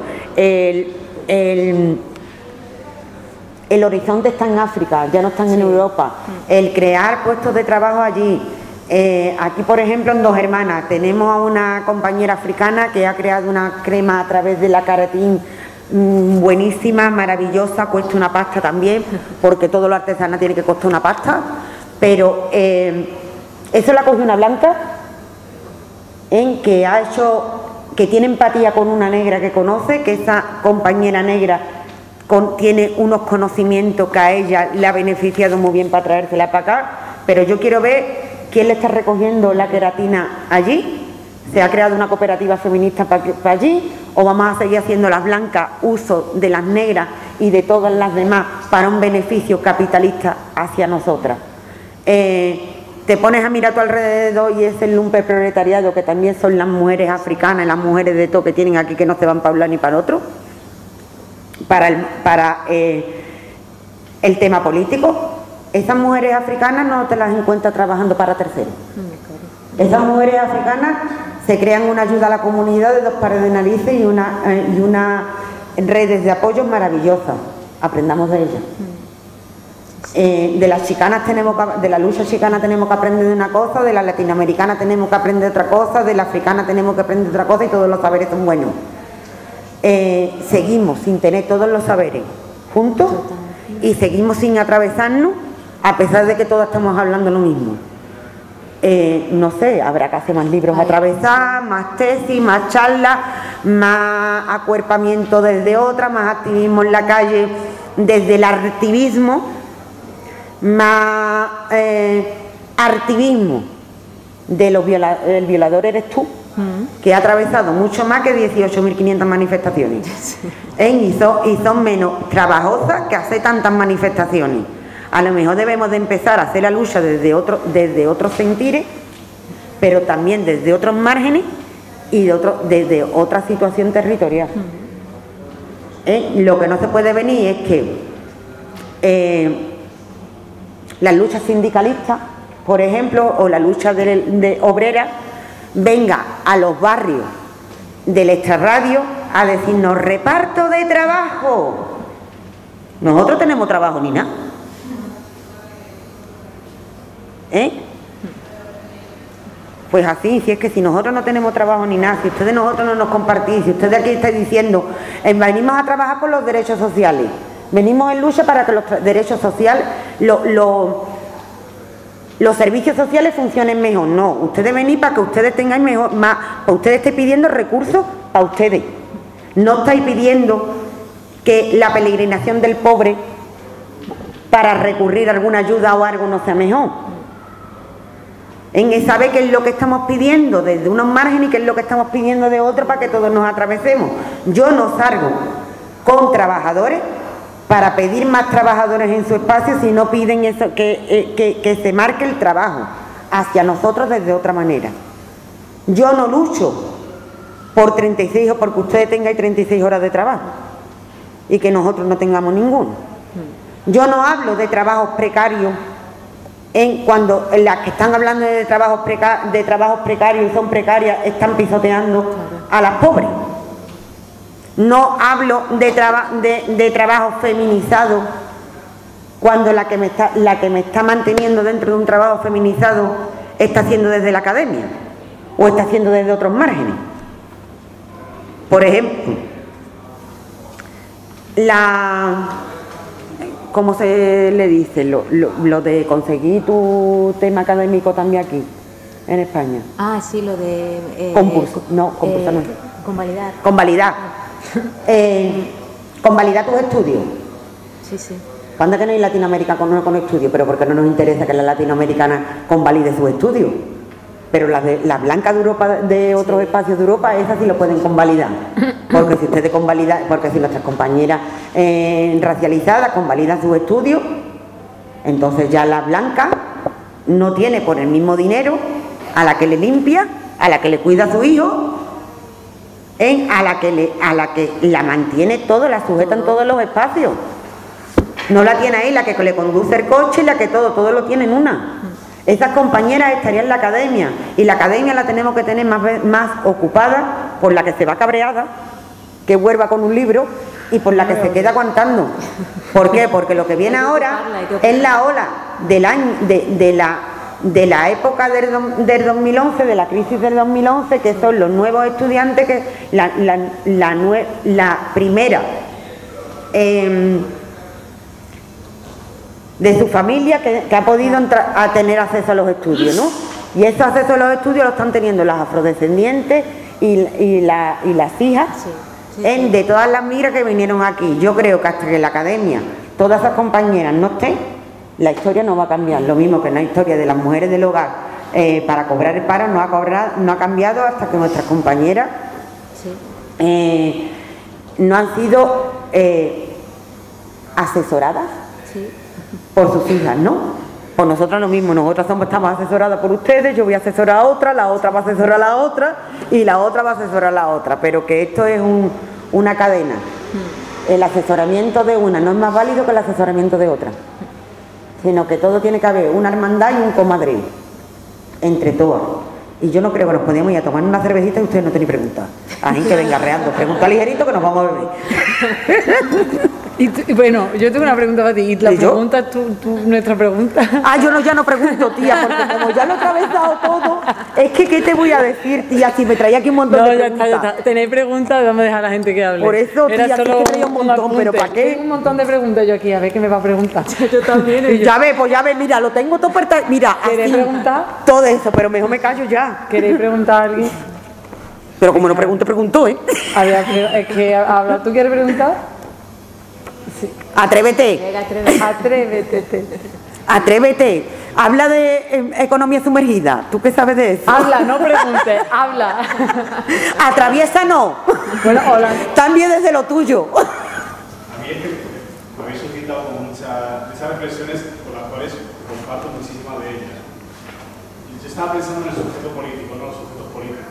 el horizonte está en África, ya no están en Europa. El crear puestos de trabajo allí. Aquí, por ejemplo, en Dos Hermanas, tenemos a una compañera africana que ha creado una crema a través de la caratín buenísima, maravillosa, cuesta una pasta también, porque todo lo artesano tiene que costar una pasta. Pero eso la cogió una blanca, que tiene empatía con una negra que conoce, que esa compañera negra tiene unos conocimientos que a ella le ha beneficiado muy bien para traérsela para acá, pero yo quiero ver quién le está recogiendo la queratina allí. ¿Se ha creado una cooperativa feminista para allí? ¿O vamos a seguir haciendo las blancas uso de las negras y de todas las demás para un beneficio capitalista hacia nosotras? Te pones a mirar a tu alrededor y es el lumpe proletariado, que también son las mujeres africanas y las mujeres de todo que tienen aquí, que no se van para un lado ni para otro. Para el tema político, esas mujeres africanas no te las encuentras trabajando para terceros. Esas mujeres africanas se crean una ayuda a la comunidad de 2 pares de narices y una redes de apoyo maravillosas. Aprendamos de ellas. De las chicanas de la lucha chicana tenemos que aprender de una cosa, de la latinoamericana tenemos que aprender otra cosa, de la africana tenemos que aprender otra cosa, y todos los saberes son buenos. Seguimos sin tener todos los saberes juntos y seguimos sin atravesarnos, a pesar de que todos estamos hablando lo mismo. No sé, habrá que hacer más libros a atravesar, más tesis, más charlas, más acuerpamiento desde otra, más activismo en la calle desde el activismo, más activismo de el violador eres tú, que ha atravesado mucho más que 18.500 manifestaciones. Y son menos trabajosas que hacer tantas manifestaciones. A lo mejor debemos de empezar a hacer la lucha desde otros sentires, pero también desde otros márgenes y desde otra situación territorial. Lo que no se puede venir es que las luchas sindicalistas, por ejemplo, o la lucha de obrera, venga a los barrios del extrarradio a decirnos reparto de trabajo. Nosotros tenemos trabajo ni nada. Pues así, si es que si nosotros no tenemos trabajo ni nada, si ustedes nosotros no nos compartís, si ustedes aquí están diciendo venimos a trabajar por los derechos sociales, venimos en lucha para que los derechos sociales, los servicios sociales funcionen mejor. No, ustedes venís para que ustedes tengan para ustedes estén pidiendo recursos para ustedes. No estáis pidiendo que la peregrinación del pobre para recurrir a alguna ayuda o algo no sea mejor. Saber qué es lo que estamos pidiendo desde unos márgenes y qué es lo que estamos pidiendo de otro para que todos nos atravesemos. Yo no salgo con trabajadores para pedir más trabajadores en su espacio si no piden eso, que se marque el trabajo hacia nosotros desde otra manera. Yo no lucho por 36 o porque ustedes tengan 36 horas de trabajo y que nosotros no tengamos ninguno. Yo no hablo de trabajos precarios cuando las que están hablando de trabajos precarios y son precarias están pisoteando a las pobres. No hablo de trabajos feminizados cuando la que me está manteniendo dentro de un trabajo feminizado está haciendo desde la academia o está haciendo desde otros márgenes. Por ejemplo, ¿cómo se le dice? Lo de conseguir tu tema académico también aquí, en España. Ah, sí, lo de... concurso, no. Convalidar. Convalidar. Convalidar tus estudios. Sí, sí. ¿Cuándo que no hay Latinoamérica con estudios? Pero porque no nos interesa que la latinoamericana convalide sus estudios. Pero las blancas de Europa, de otros espacios de Europa, esas sí lo pueden convalidar. Porque si ustedes convalidan, porque si nuestras compañeras racializadas convalidan sus estudios, entonces ya la blanca no tiene por el mismo dinero a la que le limpia, a la que le cuida a su hijo, a la que la mantiene todo, la sujeta en todos los espacios. No la tiene ahí la que le conduce el coche y la que todo lo tiene en una. Esas compañeras estarían en la academia y la academia la tenemos que tener más ocupada por la que se va cabreada, que vuelva con un libro, y por la que se queda aguantando. ¿Por qué? Porque lo que viene ahora es la ola del año, de la época del 2011, de la crisis del 2011, que son los nuevos estudiantes, que la primera de su familia que ha podido a tener acceso a los estudios, ¿no? Y ese acceso a los estudios lo están teniendo las afrodescendientes y las hijas de todas las migras que vinieron aquí. Yo creo que hasta que la academia, todas esas compañeras no estén, la historia no va a cambiar. Lo mismo que la historia de las mujeres del hogar para cobrar el paro no ha cambiado hasta que nuestras compañeras no han sido asesoradas por sus hijas, ¿no? Pues nosotros lo mismo, nosotras estamos asesoradas por ustedes, yo voy a asesorar a otra, la otra va a asesorar a la otra y la otra va a asesorar a la otra, pero que esto es una cadena. El asesoramiento de una no es más válido que el asesoramiento de otra, sino que todo tiene que haber una hermandad y un comadre entre todas. Y yo no creo que nos podíamos ir a tomar una cervecita y ustedes no tenéis preguntas. Así que venga reando, pregunta ligerito que nos vamos a beber. Bueno, yo tengo una pregunta para ti. ¿Y la pregunta es nuestra pregunta? Ah, yo ya no pregunto, tía, porque como ya lo he atravesado todo, es que ¿qué te voy a decir, tía? Si me traía aquí un montón de preguntas. Ya está. Tenéis preguntas, vamos a dejar a la gente que hable. Por eso, tía, es que traía un montón, pero ¿para qué? Tengo un montón de preguntas yo aquí, a ver qué me va a preguntar. Yo también. Ya ves, mira, lo tengo todo apertado. Mira, ¿queréis preguntar? Todo eso, pero mejor me callo ya. ¿Queréis preguntar a alguien? Pero como no preguntó, ¿eh? A ver, es que habla. ¿Tú quieres preguntar? Sí. Atrévete. Atrévete. Habla de economía sumergida. ¿Tú qué sabes de eso? Habla, no preguntes, habla. Atraviesa no. Bueno, hola. También desde lo tuyo. A mí es que me habéis suscitado con muchas de esas reflexiones con las cuales comparto muchísimas de ellas. Yo estaba pensando en el sujeto político, no en los sujetos políticos.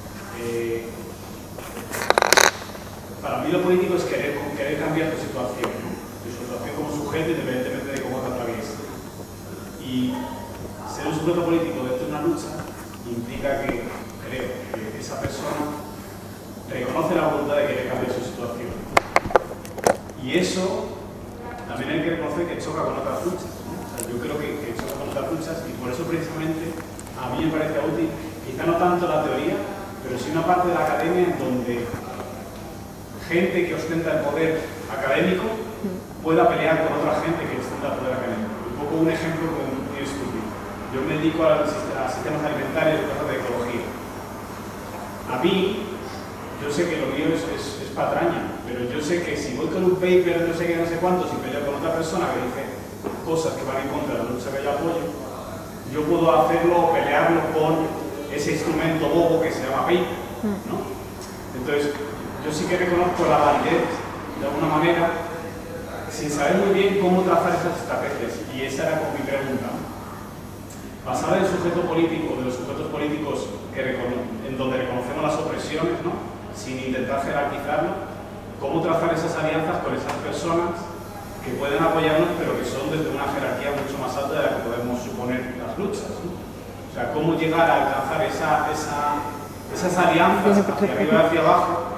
Para mí lo político es querer cambiar tu situación, ¿no? Tu situación como sujeto, independientemente de cómo te atraviesa. Y ser un sujeto político dentro de una lucha implica que esa persona reconoce la voluntad de querer cambiar su situación. Y eso también hay que reconocer que choca con otras luchas, ¿no? O sea, yo creo que choca con otras luchas y por eso precisamente a mí me parece útil, quizá no tanto la teoría, pero sí una parte de la academia en donde gente que ostenta el poder académico pueda pelear con otra gente que ostenta el poder académico. Un poco un ejemplo muy estúpido. Yo me dedico a sistemas alimentarios y cosas de ecología. A mí, yo sé que lo mío es patraña, pero yo sé que si voy con un paper de no sé qué, no sé cuántos y peleo con otra persona que dice cosas que van en contra de la lucha que yo apoyo, yo puedo hacerlo o pelearlo con ese instrumento bobo que se llama paper, ¿no? Entonces, yo sí que reconozco la validez, de alguna manera, sin saber muy bien cómo trazar esas estrategias. Y esa era como mi pregunta. Basada en el sujeto político, de los sujetos políticos en donde reconocemos las opresiones, ¿no? Sin intentar jerarquizarlo, cómo trazar esas alianzas con esas personas que pueden apoyarnos, pero que son desde una jerarquía mucho más alta de la que podemos suponer las luchas, ¿no? O sea, cómo llegar a alcanzar esas alianzas hacia arriba y hacia abajo,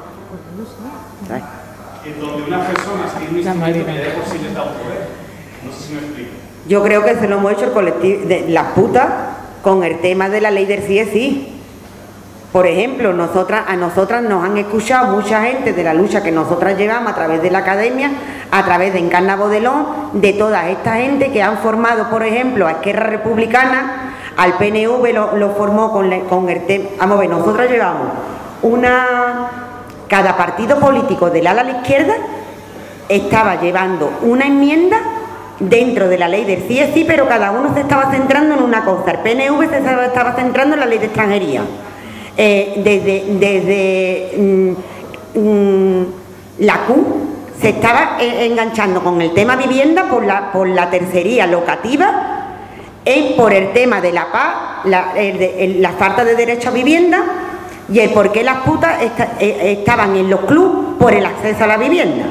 en donde unas personas tienen un instituto que ya de por sí les da un poder. No sé si me explico. Yo creo que se lo hemos hecho el colectivo de las putas con el tema de la ley del sí es sí. Por ejemplo, a nosotras nos han escuchado mucha gente de la lucha que nosotras llevamos a través de la academia, a través de Encarna Bodelón, de toda esta gente que han formado, por ejemplo, a Esquerra Republicana, al PNV lo formó con el tema. Vamos a ver, nosotros llevamos cada partido político del ala a la izquierda estaba llevando una enmienda dentro de la ley del sí es sí, pero cada uno se estaba centrando en una cosa. El PNV se estaba centrando en la ley de extranjería. La Q se estaba enganchando con el tema vivienda por la tercería locativa, por el tema de la paz, la falta de derecho a vivienda y el por qué las putas estaban en los clubes por el acceso a la vivienda.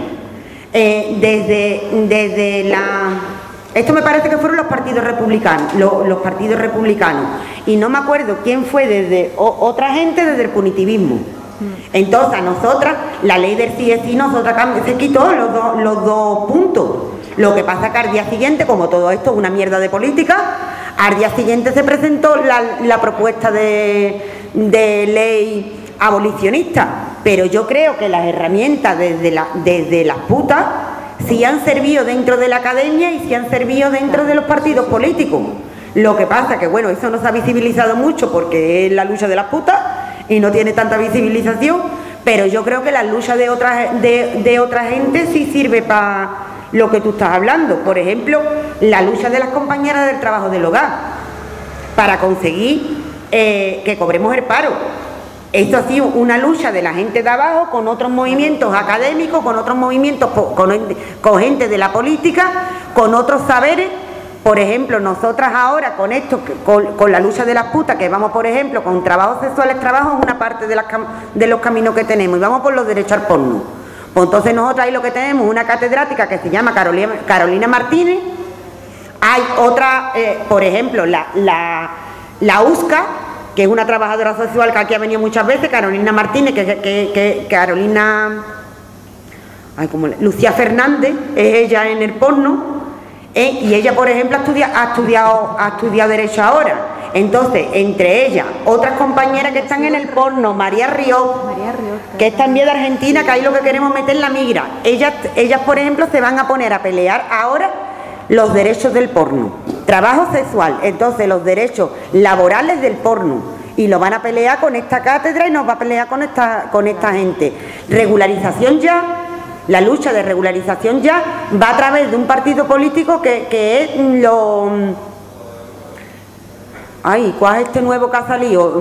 Esto me parece que fueron los partidos republicanos, y no me acuerdo quién fue desde otra gente desde el punitivismo. Entonces a nosotras la ley del sí es sí, se quitó los dos puntos. Lo que pasa que al día siguiente, como todo esto es una mierda de política, al día siguiente se presentó la propuesta de ley abolicionista, pero yo creo que las herramientas desde las putas sí han servido dentro de la academia y sí han servido dentro de los partidos políticos. Lo que pasa que, bueno, eso no se ha visibilizado mucho porque es la lucha de las putas y no tiene tanta visibilización, pero yo creo que la lucha de otra gente sí sirve para lo que tú estás hablando. Por ejemplo, la lucha de las compañeras del trabajo del hogar para conseguir que cobremos el paro. Esto ha sido una lucha de la gente de abajo con otros movimientos académicos, con otros movimientos, con gente de la política, con otros saberes. Por ejemplo, nosotras ahora con esto, con la lucha de las putas, que vamos, por ejemplo, con trabajo sexual, el trabajo es una parte de los caminos que tenemos, y vamos por los derechos al porno. Pues entonces nosotras ahí lo que tenemos, una catedrática que se llama Carolina Martínez. Hay otra, por ejemplo, la USCA, que es una trabajadora social que aquí ha venido muchas veces, Carolina Martínez, Lucía Fernández, es ella en el porno, y ella, por ejemplo, ha estudiado Derecho ahora. Entonces, entre ellas, otras compañeras que están en el porno, María Ríos, que es también de Argentina, que ahí lo que queremos meter la migra. Ellas, por ejemplo, se van a poner a pelear ahora los derechos del porno, trabajo sexual, entonces los derechos laborales del porno, y lo van a pelear con esta cátedra y nos va a pelear con esta gente. Regularización ya, la lucha de regularización ya va a través de un partido político que es ¿cuál es este nuevo que ha salido?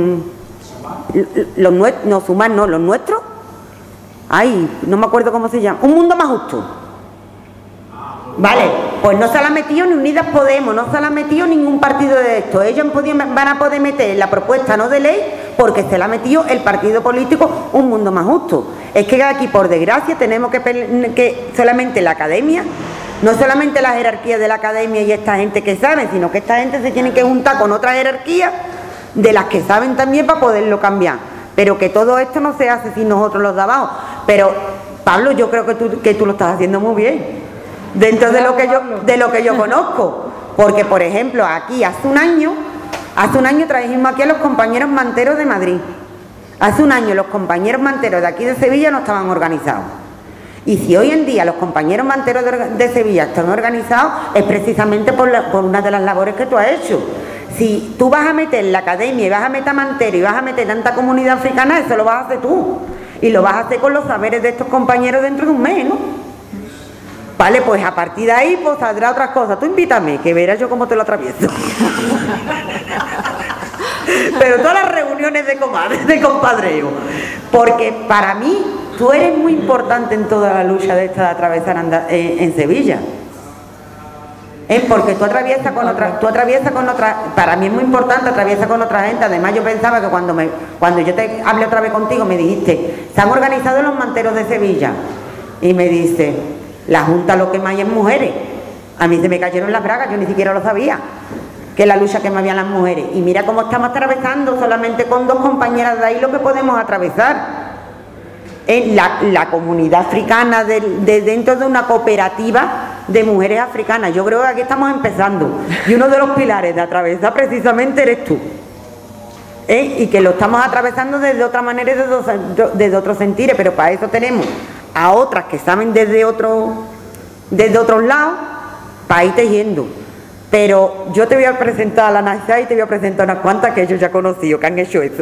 Los nuestros. No me acuerdo cómo se llama. Un mundo más justo. Vale, pues no se la ha metido ni Unidas Podemos, no se la ha metido ningún partido de esto. Ellos van a poder meter la propuesta no de ley porque se la ha metido el partido político Un Mundo Más Justo. Es que aquí, por desgracia, tenemos que solamente la academia, no solamente la jerarquía de la academia y esta gente que sabe, sino que esta gente se tiene que juntar con otra jerarquía de las que saben también para poderlo cambiar. Pero que todo esto no se hace sin nosotros los de abajo. Pero, Pablo, yo creo que tú lo estás haciendo muy bien. Dentro de lo que yo conozco, porque por ejemplo aquí hace un año trajimos aquí a los compañeros manteros de Madrid. Hace un año los compañeros manteros de aquí de Sevilla no estaban organizados, y si hoy en día los compañeros manteros de Sevilla están organizados es precisamente por una de las labores que tú has hecho. Si tú vas a meter la academia y vas a meter a mantero y vas a meter tanta comunidad africana, eso lo vas a hacer tú, y lo vas a hacer con los saberes de estos compañeros dentro de un mes, ¿no? Vale, pues a partir de ahí pues saldrá otras cosas. Tú invítame, que verás yo cómo te lo atravieso. Pero todas las reuniones de compadreo. Porque para mí tú eres muy importante en toda la lucha de esta de atravesar en Sevilla. Porque tú atraviesas con otra, para mí es muy importante, atraviesas con otra gente. Además yo pensaba que cuando yo te hablé otra vez contigo me dijiste, se han organizado los manteros de Sevilla, y me dice, la Junta lo que más hay es mujeres. A mí se me cayeron las bragas, yo ni siquiera lo sabía, que la lucha que me habían las mujeres, y mira cómo estamos atravesando solamente con 2 compañeras de ahí lo que podemos atravesar. La comunidad africana de dentro de una cooperativa de mujeres africanas. Yo creo que aquí estamos empezando, y uno de los pilares de atravesar precisamente eres tú, y que lo estamos atravesando desde otra manera y desde otros sentires, pero para eso tenemos a otras que saben desde otros lados para ir tejiendo. Pero yo te voy a presentar a la NASA y te voy a presentar unas cuantas que yo ya he conocido, que han hecho eso.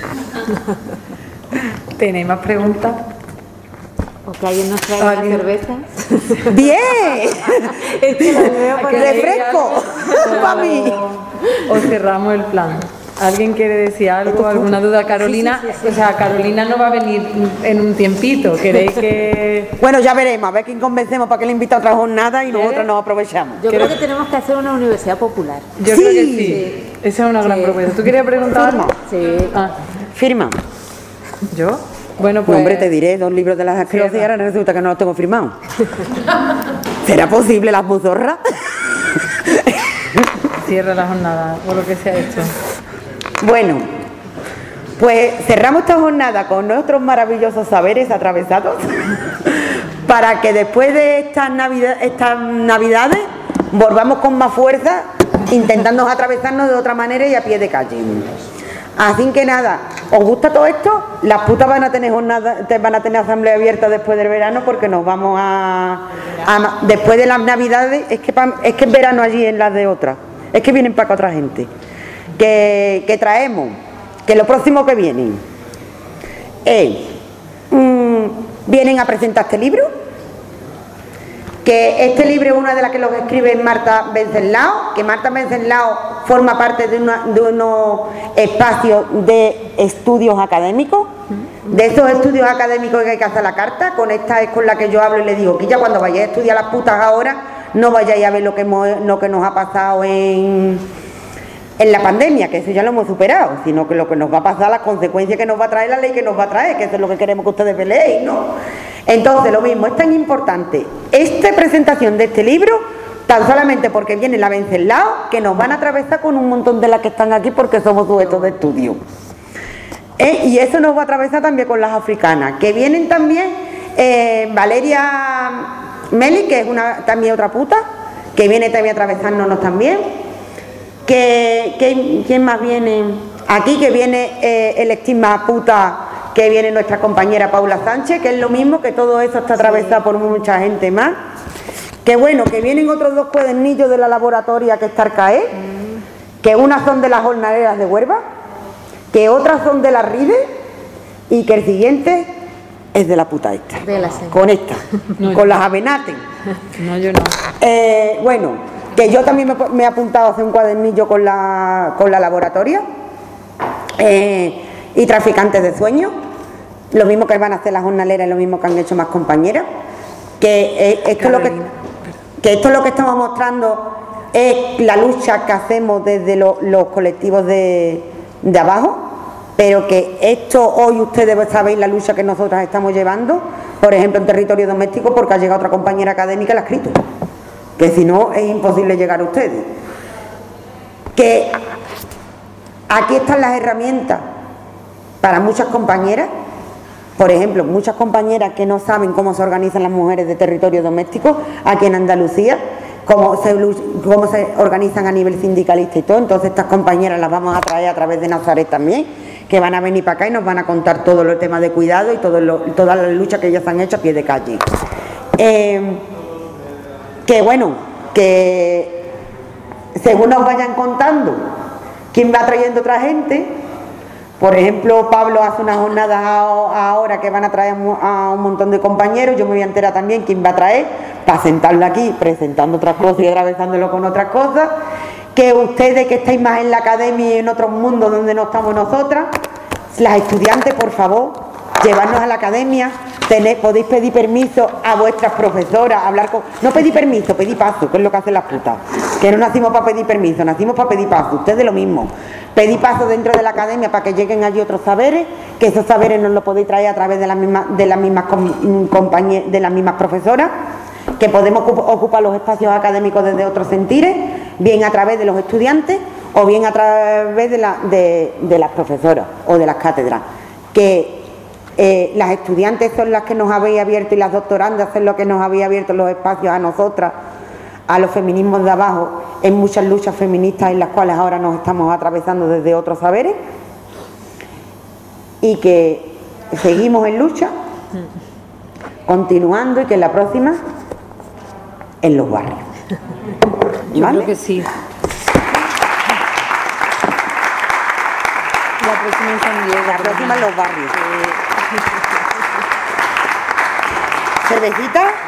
¿Tenéis más preguntas? ¿O que alguien nos traiga una cerveza? ¡Bien! Es que lo veo porque ¡refresco! ¡Para mí! O cerramos el plan. ¿Alguien quiere decir algo? ¿Alguna duda? Carolina, Sí. O sea, Carolina no va a venir en un tiempito. ¿Queréis que...? Bueno, ya veremos, a ver quién convencemos para que le invite a otra jornada y nosotros nos aprovechamos. Yo creo que tenemos que hacer una universidad popular. Yo Sí. creo que sí. Esa es una gran propuesta. ¿Tú querías preguntar algo? Sí. Ah, Firma. ¿yo? Bueno, Pues, pues... hombre, te diré 2 libros de las esclerosis y ahora resulta que no los tengo firmados. ¿Será posible las mozorras? Cierra la jornada, o lo que se ha hecho. Bueno, pues cerramos esta jornada con nuestros maravillosos saberes atravesados para que después de estas navidades volvamos con más fuerza, intentando atravesarnos de otra manera y a pie de calle. Así que nada, ¿os gusta todo esto? Las putas van a tener asamblea abierta después del verano, porque nos vamos después de las navidades, es que es verano allí en las de otras, es que vienen para acá otra gente. Que traemos, que lo próximo que vienen vienen a presentar este libro, que este libro es una de las que los escribe Marta Wenceslao, que Marta Wenceslao forma parte de unos espacios de estudios académicos, de esos estudios académicos que hay que hacer la carta. Con esta es con la que yo hablo y le digo que ya cuando vayáis a estudiar las putas ahora, no vayáis a ver lo que nos ha pasado en la pandemia, que eso ya lo hemos superado, sino que lo que nos va a pasar, las consecuencias que nos va a traer la ley que nos va a traer, que eso es lo que queremos que ustedes veáis, ¿no? Entonces, lo mismo, es tan importante esta presentación de este libro, tan solamente porque viene la Wenceslao, que nos van a atravesar con un montón de las que están aquí porque somos sujetos de estudio. Y eso nos va a atravesar también con las africanas, que vienen también Valeria Meli, que es también otra puta, que viene también atravesándonos también. ¿Quién más viene? Aquí que viene el estigma puta, que viene nuestra compañera Paula Sánchez, que es lo mismo, que todo eso está atravesado por mucha gente más. Que bueno, que vienen otros 2 cuadernillos de la laboratoria que está Arcaé, que unas son de las jornaleras de Huelva, que otras son de la RIDE, y que el siguiente es de la puta esta. De la señora. Con esta, No, con las Abenaten. No, yo no. Bueno, que yo también me he apuntado a hacer un cuadernillo con la laboratoria, y traficantes de sueños, lo mismo que van a hacer las jornaleras y lo mismo que han hecho más compañeras, que esto es lo que estamos mostrando, es la lucha que hacemos desde los colectivos de abajo, pero que esto hoy ustedes sabéis la lucha que nosotras estamos llevando, por ejemplo en territorio doméstico, porque ha llegado otra compañera académica y la ha escrito, que si no es imposible llegar a ustedes. Que aquí están las herramientas para muchas compañeras, por ejemplo, muchas compañeras que no saben cómo se organizan las mujeres de territorio doméstico aquí en Andalucía, cómo se organizan a nivel sindicalista y todo. Entonces estas compañeras las vamos a traer a través de Nazaret también, que van a venir para acá y nos van a contar todo el tema de cuidado y todas las luchas que ellas han hecho a pie de calle. Que bueno, que según nos vayan contando quién va trayendo otra gente, por ejemplo Pablo hace unas jornadas ahora que van a traer a un montón de compañeros, yo me voy a enterar también quién va a traer para sentarlo aquí presentando otras cosas y atravesándolo con otras cosas. Que ustedes que estáis más en la academia y en otros mundos donde no estamos nosotras, las estudiantes, por favor, llevarnos a la academia, podéis pedir permiso a vuestras profesoras, hablar con... No pedir permiso, pedir paso, que es lo que hacen las putas. Que no nacimos para pedir permiso, nacimos para pedir paso. Ustedes lo mismo. Pedir paso dentro de la academia para que lleguen allí otros saberes, que esos saberes nos los podéis traer a través de las mismas compañías, de las mismas profesoras, que podemos ocupar los espacios académicos desde otros sentires, bien a través de los estudiantes o bien a través de las profesoras o de las cátedras. Que las estudiantes son las que nos habéis abierto y las doctorandas son las que nos habéis abierto los espacios a nosotras, a los feminismos de abajo, en muchas luchas feministas en las cuales ahora nos estamos atravesando desde otros saberes, y que seguimos en lucha, continuando, y que la próxima en los barrios. Yo ¿Vale? creo que sí. La próxima en San Diego. La próxima en los barrios. ¿Cervecita?